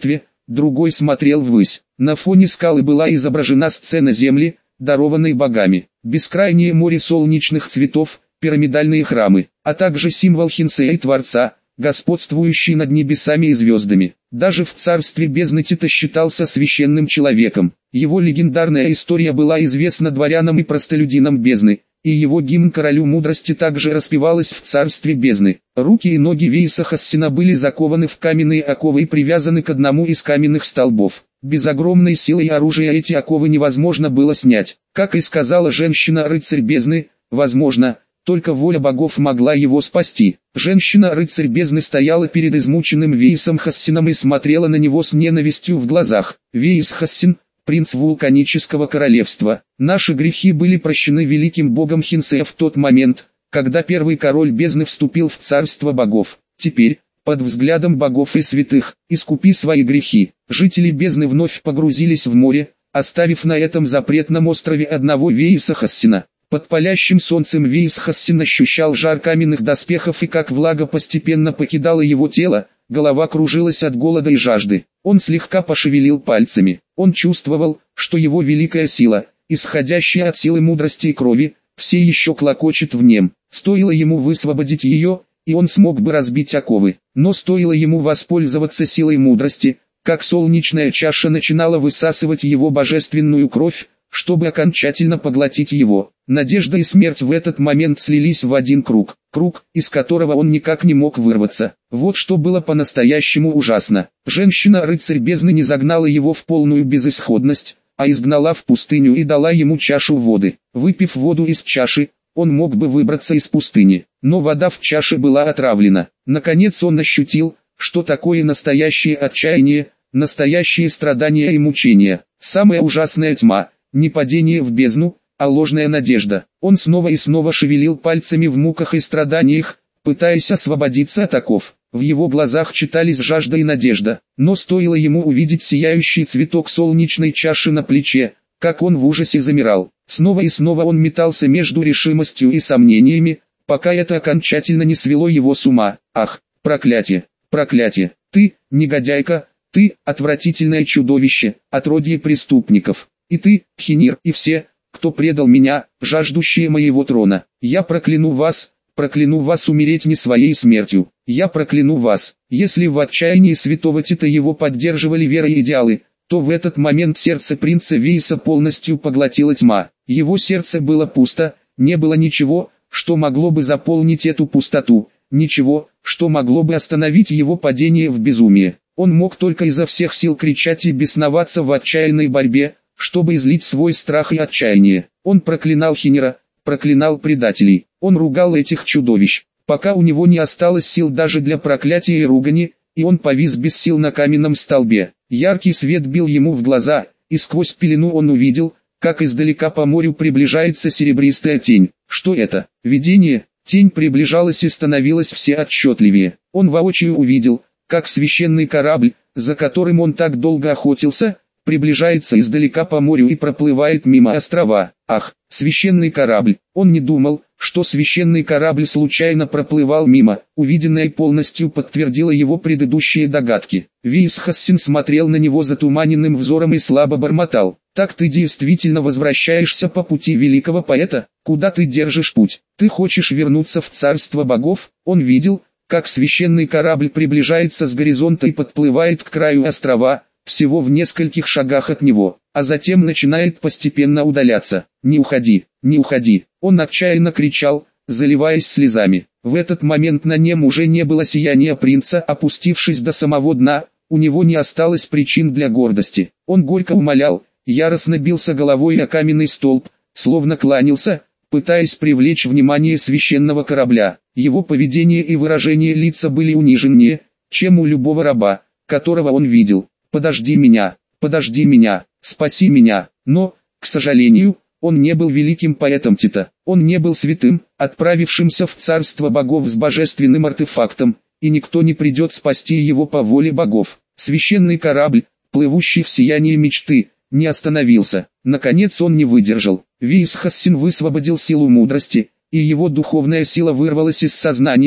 другой смотрел ввысь. На фоне скалы была изображена сцена земли, дарованной богами, бескрайнее море солнечных цветов, пирамидальные храмы, а также символ Хинсея Творца, господствующий над небесами и звездами. Даже в царстве бездны Тита считался священным человеком. Его легендарная история была известна дворянам и простолюдинам бездны, и его гимн королю мудрости также распевалась в царстве бездны. Руки и ноги Вейса Хассина были закованы в каменные оковы и привязаны к одному из каменных столбов. Без огромной силы и оружия эти оковы невозможно было снять. Как и сказала женщина-рыцарь бездны, возможно, только воля богов могла его спасти. Женщина-рыцарь бездны стояла перед измученным Вейсом Хассином и смотрела на него с ненавистью в глазах. Вейс Хассин, принц вулканического королевства. Наши грехи были прощены великим богом Хинсея в тот момент, когда первый король бездны вступил в царство богов. Теперь, под взглядом богов и святых, искупи свои грехи. Жители бездны вновь погрузились в море, оставив на этом запретном острове одного Вейса Хассина. Под палящим солнцем Вейс Хассин ощущал жар каменных доспехов, и как влага постепенно покидала его тело, голова кружилась от голода и жажды. Он слегка пошевелил пальцами. Он чувствовал, что его великая сила, исходящая от силы мудрости и крови, все еще клокочет в нем. Стоило ему высвободить ее, и он смог бы разбить оковы. Но стоило ему воспользоваться силой мудрости, как солнечная чаша начинала высасывать его божественную кровь, чтобы окончательно поглотить его. Надежда и смерть в этот момент слились в один круг, круг, из которого он никак не мог вырваться. Вот что было по-настоящему ужасно. Женщина-рыцарь бездны не загнала его в полную безысходность, а изгнала в пустыню и дала ему чашу воды. Выпив воду из чаши, он мог бы выбраться из пустыни, но вода в чаше была отравлена. Наконец он ощутил, что такое настоящее отчаяние, настоящие страдания и мучения. Самая ужасная тьма, не падение в бездну, а ложная надежда. Он снова и снова шевелил пальцами в муках и страданиях, пытаясь освободиться от оков. В его глазах читались жажда и надежда, но стоило ему увидеть сияющий цветок солнечной чаши на плече, как он в ужасе замирал. Снова и снова он метался между решимостью и сомнениями, пока это окончательно не свело его с ума. Ах, проклятие, проклятие, ты, негодяйка, ты, отвратительное чудовище, отродье преступников. И ты, Хинир, и все, кто предал меня, жаждущие моего трона. Я прокляну вас, прокляну вас умереть не своей смертью. Я прокляну вас. Если в отчаянии святого Тита его поддерживали вера и идеалы, то в этот момент сердце принца Вейса полностью поглотила тьма. Его сердце было пусто, не было ничего, что могло бы заполнить эту пустоту, ничего, что могло бы остановить его падение в безумие. Он мог только изо всех сил кричать и бесноваться в отчаянной борьбе, чтобы излить свой страх и отчаяние. Он проклинал Хинира, проклинал предателей, он ругал этих чудовищ, пока у него не осталось сил даже для проклятия и ругани, и он повис без сил на каменном столбе. Яркий свет бил ему в глаза, и сквозь пелену он увидел, как издалека по морю приближается серебристая тень. Что это? Видение? Тень приближалась и становилась все отчетливее. Он воочию увидел, как священный корабль, за которым он так долго охотился, приближается издалека по морю и проплывает мимо острова. Ах, священный корабль! Он не думал, что священный корабль случайно проплывал мимо. Увиденное полностью подтвердило его предыдущие догадки. Вейс Хассин смотрел на него затуманенным взором и слабо бормотал. Так ты действительно возвращаешься по пути великого поэта? Куда ты держишь путь? Ты хочешь вернуться в царство богов? Он видел, как священный корабль приближается с горизонта и подплывает к краю острова, всего в нескольких шагах от него, а затем начинает постепенно удаляться. «Не уходи, не уходи!» Он отчаянно кричал, заливаясь слезами. В этот момент на нем уже не было сияния принца. Опустившись до самого дна, у него не осталось причин для гордости. Он горько умолял, яростно бился головой о каменный столб, словно кланялся, пытаясь привлечь внимание священного корабля. Его поведение и выражение лица были униженнее, чем у любого раба, которого он видел. «Подожди меня, подожди меня, спаси меня!» Но, к сожалению, он не был великим поэтом Тита. Он не был святым, отправившимся в царство богов с божественным артефактом, и никто не придет спасти его по воле богов. Священный корабль, плывущий в сиянии мечты, не остановился. Наконец он не выдержал. Вейс Хассин высвободил силу мудрости, и его духовная сила вырвалась из сознания,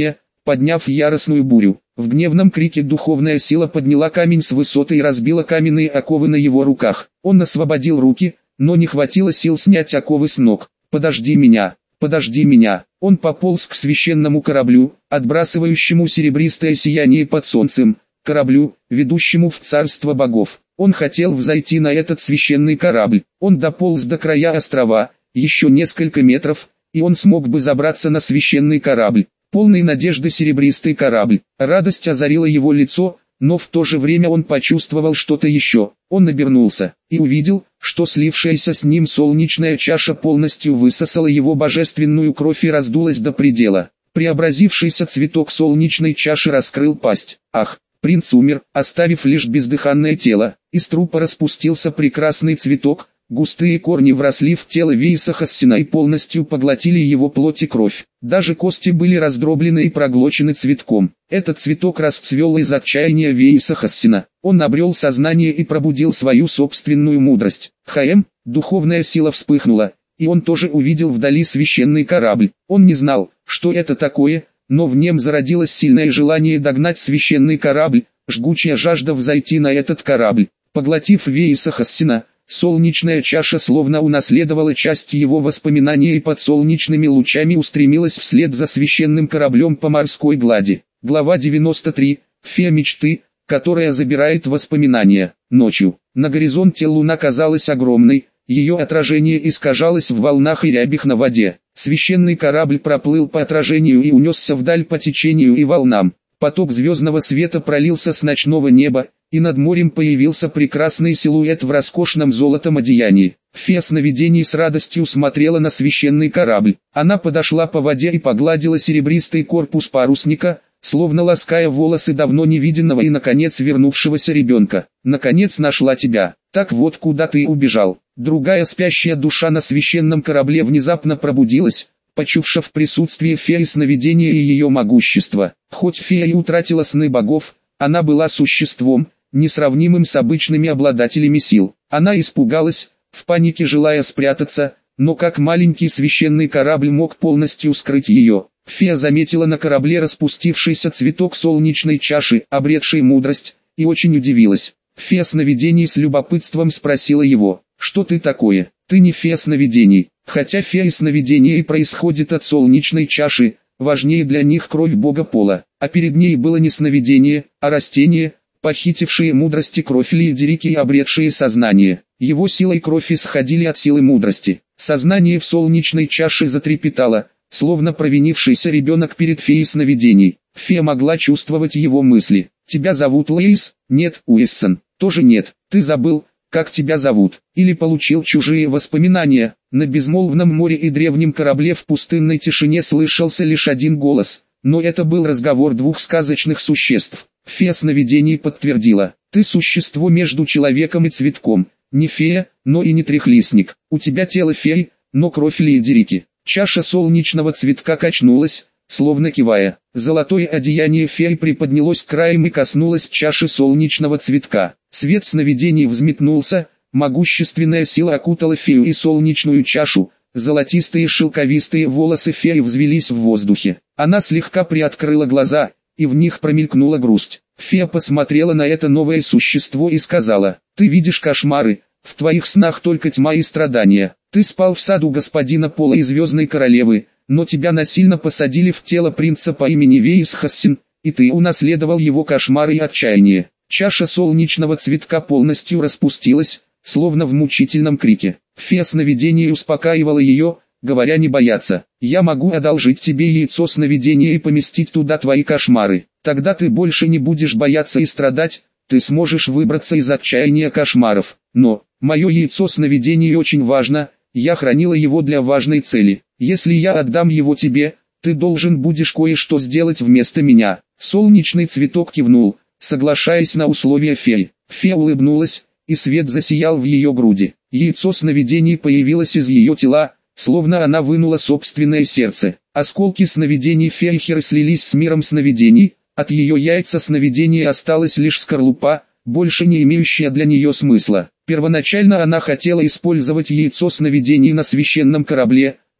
подняв яростную бурю. В гневном крике духовная сила подняла камень с высоты и разбила каменные оковы на его руках. Он освободил руки, но не хватило сил снять оковы с ног. «Подожди меня! Подожди меня!» Он пополз к священному кораблю, отбрасывающему серебристое сияние под солнцем, кораблю, ведущему в царство богов. Он хотел взойти на этот священный корабль. Он дополз до края острова, еще несколько метров, и он смог бы забраться на священный корабль. Полный надежды серебристый корабль. Радость озарила его лицо, но в то же время он почувствовал что-то еще. Он обернулся и увидел, что слившаяся с ним солнечная чаша полностью высосала его божественную кровь и раздулась до предела. Преобразившийся цветок солнечной чаши раскрыл пасть. Ах! Принц умер, оставив лишь бездыханное тело. Из трупа распустился прекрасный цветок, густые корни вросли в тело Вейса Хассина и полностью поглотили его плоть и кровь. Даже кости были раздроблены и проглочены цветком. Этот цветок расцвел из отчаяния Вейса Хассина. Он обрел сознание и пробудил свою собственную мудрость. Хаэм, духовная сила вспыхнула, и он тоже увидел вдали священный корабль. Он не знал, что это такое, но в нем зародилось сильное желание догнать священный корабль, жгучая жажда взойти на этот корабль. Поглотив Вейса Хассина, солнечная чаша словно унаследовала часть его воспоминания и под солнечными лучами устремилась вслед за священным кораблем по морской глади. Глава девяносто три. Фея мечты, которая забирает воспоминания. Ночью, на горизонте луна казалась огромной, ее отражение искажалось в волнах и рябях на воде. Священный корабль проплыл по отражению и унесся вдаль по течению и волнам. Поток звездного света пролился с ночного неба, и над морем появился прекрасный силуэт в роскошном золотом одеянии. Фея сновидений с радостью смотрела на священный корабль. Она подошла по воде и погладила серебристый корпус парусника, словно лаская волосы давно невиденного и наконец вернувшегося ребенка. «Наконец нашла тебя. Так вот куда ты убежал». Другая спящая душа на священном корабле внезапно пробудилась, почувствовав присутствие феи сновидения и ее могущество. Хоть фея и утратила сны богов, она была существом, несравнимым с обычными обладателями сил. Она испугалась, в панике желая спрятаться, но как маленький священный корабль мог полностью скрыть ее. Фея заметила на корабле распустившийся цветок солнечной чаши, обретший мудрость, и очень удивилась. Фея сновидений с любопытством спросила его: «Что ты такое? Ты не фея сновидений». Хотя фея сновидений происходит от солнечной чаши, важнее для них кровь бога Пола, а перед ней было не сновидение, а растение, похитившие мудрости кровь Лиедерики и обретшие сознание. Его сила и кровь исходили от силы мудрости. Сознание в солнечной чаше затрепетало, словно провинившийся ребенок перед феей сновидений. Фея могла чувствовать его мысли. «Тебя зовут Лейс?» «Нет, Уэссон». «Тоже нет. Ты забыл, как тебя зовут, или получил чужие воспоминания». На безмолвном море и древнем корабле в пустынной тишине слышался лишь один голос, но это был разговор двух сказочных существ. Фея сновидений подтвердила: «Ты существо между человеком и цветком, не фея, но и не трехлистник. У тебя тело феи, но кровь Лиедерики». Чаша солнечного цветка качнулась, словно кивая. Золотое одеяние феи приподнялось краем и коснулось чаши солнечного цветка. Свет сновидений взметнулся, могущественная сила окутала фею и солнечную чашу, золотистые шелковистые волосы феи взвелись в воздухе. Она слегка приоткрыла глаза, и в них промелькнула грусть. Фея посмотрела на это новое существо и сказала: «Ты видишь кошмары, в твоих снах только тьма и страдания. Ты спал в саду господина Пола и Звездной Королевы, но тебя насильно посадили в тело принца по имени Вейс Хассин, и ты унаследовал его кошмары и отчаяние». Чаша солнечного цветка полностью распустилась, словно в мучительном крике. Фея сновидений успокаивала ее, говоря не бояться. «Я могу одолжить тебе яйцо сновидения и поместить туда твои кошмары. Тогда ты больше не будешь бояться и страдать, ты сможешь выбраться из отчаяния кошмаров. Но, мое яйцо сновидений очень важно, я хранила его для важной цели. Если я отдам его тебе, ты должен будешь кое-что сделать вместо меня». Солнечный цветок кивнул, соглашаясь на условия феи. Фея улыбнулась, и свет засиял в ее груди. Яйцо сновидений появилось из ее тела, словно она вынула собственное сердце. Осколки сновидений Фейхеры слились с миром сновидений, от ее яйца сновидений осталась лишь скорлупа, больше не имеющая для нее смысла. Первоначально она хотела использовать яйцо сновидений на священном корабле,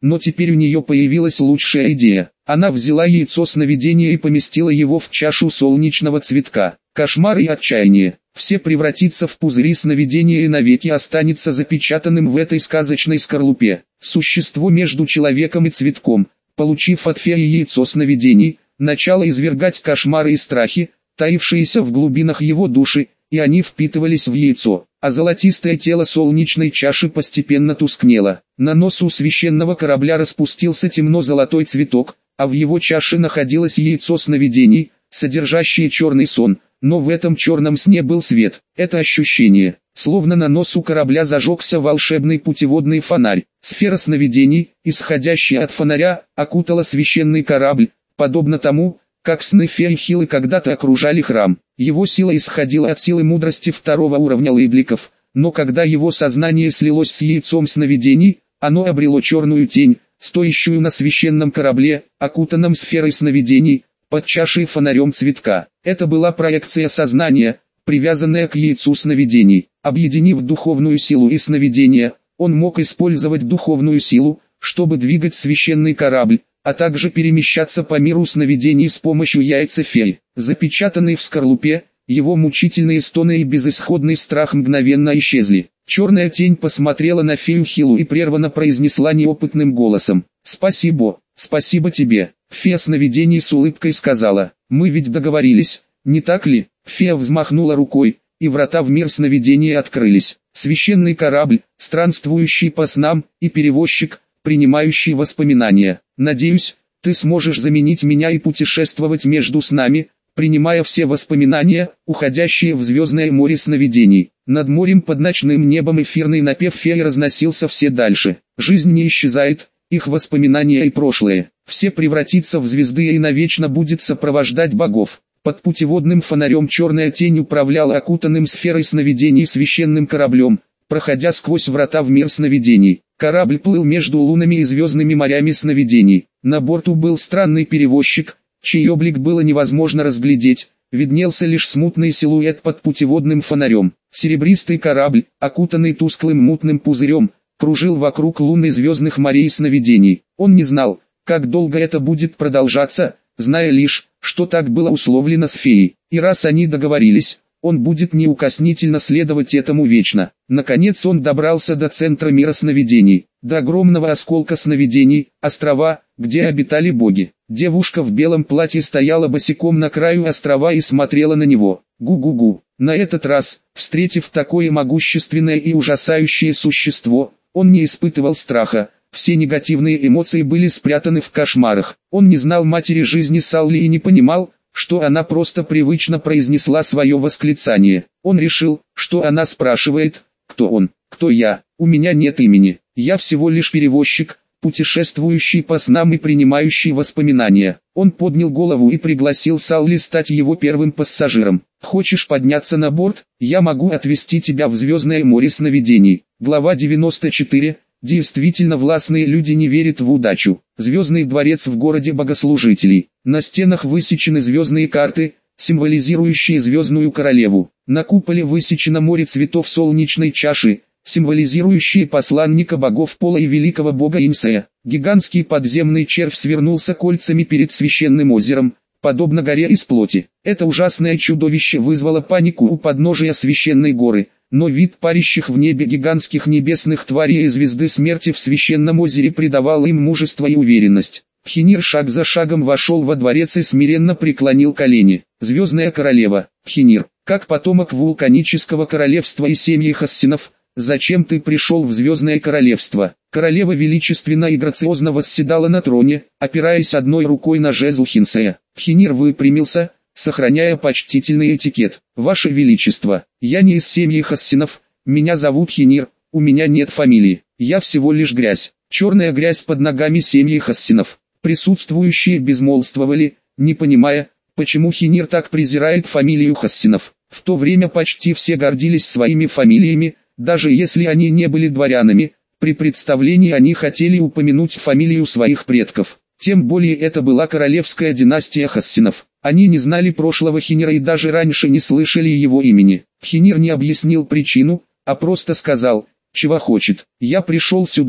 но теперь у нее появилась лучшая идея. Она взяла яйцо сновидения и поместила его в чашу солнечного цветка. Кошмар и отчаяние. Все превратится в пузыри сновидения и навеки останется запечатанным в этой сказочной скорлупе. Существо между человеком и цветком, получив от феи яйцо сновидений, начало извергать кошмары и страхи, таившиеся в глубинах его души, и они впитывались в яйцо, а золотистое тело солнечной чаши постепенно тускнело. На носу священного корабля распустился темно-золотой цветок, а в его чаше находилось яйцо сновидений, содержащее черный сон, но в этом черном сне был свет. Это ощущение, словно на носу корабля зажегся волшебный путеводный фонарь. Сфера сновидений, исходящая от фонаря, окутала священный корабль, подобно тому, как сны феи Хилы когда-то окружали храм. Его сила исходила от силы мудрости второго уровня Лейдликов, но когда его сознание слилось с яйцом сновидений, оно обрело черную тень, стоящую на священном корабле, окутанном сферой сновидений, под чашей фонарем цветка. Это была проекция сознания, привязанная к яйцу сновидений. Объединив духовную силу и сновидения, он мог использовать духовную силу, чтобы двигать священный корабль, а также перемещаться по миру сновидений с помощью яйца феи. Запечатанный в скорлупе, его мучительные стоны и безысходный страх мгновенно исчезли. Черная тень посмотрела на фею Хилу и прерванно произнесла неопытным голосом: «Спасибо, спасибо тебе». Фея сновидений с улыбкой сказала: «Мы ведь договорились, не так ли?» Фея взмахнула рукой, и врата в мир сновидения открылись. Священный корабль, странствующий по снам, и перевозчик, принимающий воспоминания. «Надеюсь, ты сможешь заменить меня и путешествовать между снами, принимая все воспоминания, уходящие в звездное море сновидений». Над морем под ночным небом эфирный напев феи разносился все дальше. Жизнь не исчезает, их воспоминания и прошлое. Все превратится в звезды и навечно будет сопровождать богов. Под путеводным фонарем черная тень управляла окутанным сферой сновидений священным кораблем, проходя сквозь врата в мир сновидений. Корабль плыл между лунами и звездными морями сновидений. На борту был странный перевозчик, чей облик было невозможно разглядеть, виднелся лишь смутный силуэт под путеводным фонарем. Серебристый корабль, окутанный тусклым мутным пузырем, кружил вокруг луны звездных морей сновидений. Он не знал, как долго это будет продолжаться, зная лишь, что так было условлено с феей. И раз они договорились, он будет неукоснительно следовать этому вечно. Наконец он добрался до центра мира сновидений, до огромного осколка сновидений, острова, где обитали боги. Девушка в белом платье стояла босиком на краю острова и смотрела на него. Гу-гу-гу. На этот раз, встретив такое могущественное и ужасающее существо, он не испытывал страха. Все негативные эмоции были спрятаны в кошмарах. Он не знал матери жизни Салли и не понимал, что она просто привычно произнесла свое восклицание. Он решил, что она спрашивает: «Кто он? Кто я? У меня нет имени. Я всего лишь перевозчик, путешествующий по снам и принимающий воспоминания». Он поднял голову и пригласил Салли стать его первым пассажиром. «Хочешь подняться на борт? Я могу отвезти тебя в звездное море сновидений». Глава девяносто четыре. Действительно властные люди не верят в удачу. Звездный дворец в городе богослужителей. На стенах высечены звездные карты, символизирующие звездную королеву. На куполе высечено море цветов солнечной чаши, символизирующие посланника богов Пола и великого бога Инсея. Гигантский подземный червь свернулся кольцами перед священным озером, подобно горе из плоти. Это ужасное чудовище вызвало панику у подножия священной горы. Но вид парящих в небе гигантских небесных тварей и звезды смерти в священном озере придавал им мужество и уверенность. Пхенир шаг за шагом вошел во дворец и смиренно преклонил колени. Звездная королева, Пхенир, как потомок вулканического королевства и семьи Хассинов, зачем ты пришел в звездное королевство? Королева величественно и грациозно восседала на троне, опираясь одной рукой на жезл Хинсея. Пхенир выпрямился, сохраняя почтительный этикет. «Ваше Величество, я не из семьи Хассинов, меня зовут Хинир, у меня нет фамилии, я всего лишь грязь, черная грязь под ногами семьи Хассинов». Присутствующие безмолвствовали, не понимая, почему Хинир так презирает фамилию Хассинов. В то время почти все гордились своими фамилиями, даже если они не были дворянами, при представлении они хотели упомянуть фамилию своих предков. Тем более это была королевская династия Хассинов. Они не знали прошлого Хинира и даже раньше не слышали его имени. Хинир не объяснил причину, а просто сказал: «Чего хочет? Я пришел сюда,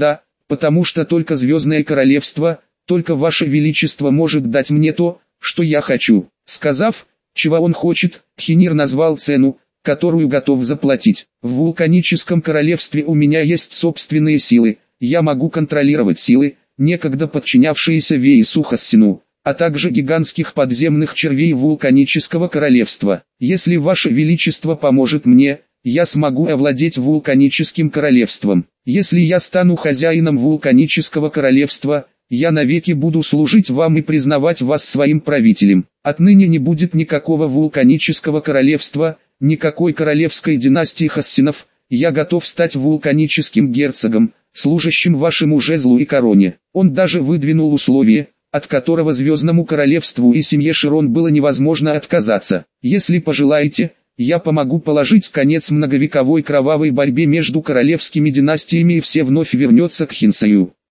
потому что только Звездное Королевство, только Ваше Величество может дать мне то, что я хочу». Сказав, чего он хочет, Хенир назвал цену, которую готов заплатить. «В вулканическом королевстве у меня есть собственные силы, я могу контролировать силы, некогда подчинявшиеся Веису Хассину, а также гигантских подземных червей вулканического королевства. Если Ваше Величество поможет мне, я смогу овладеть вулканическим королевством. Если я стану хозяином вулканического королевства, я навеки буду служить вам и признавать вас своим правителем. Отныне не будет никакого вулканического королевства, никакой королевской династии Хассинов, я готов стать вулканическим герцогом, служащим вашему жезлу и короне». Он даже выдвинул условие, от которого Звездному Королевству и семье Широн было невозможно отказаться. «Если пожелаете, я помогу положить конец многовековой кровавой борьбе между королевскими династиями, и все вновь вернется к Хинсаю».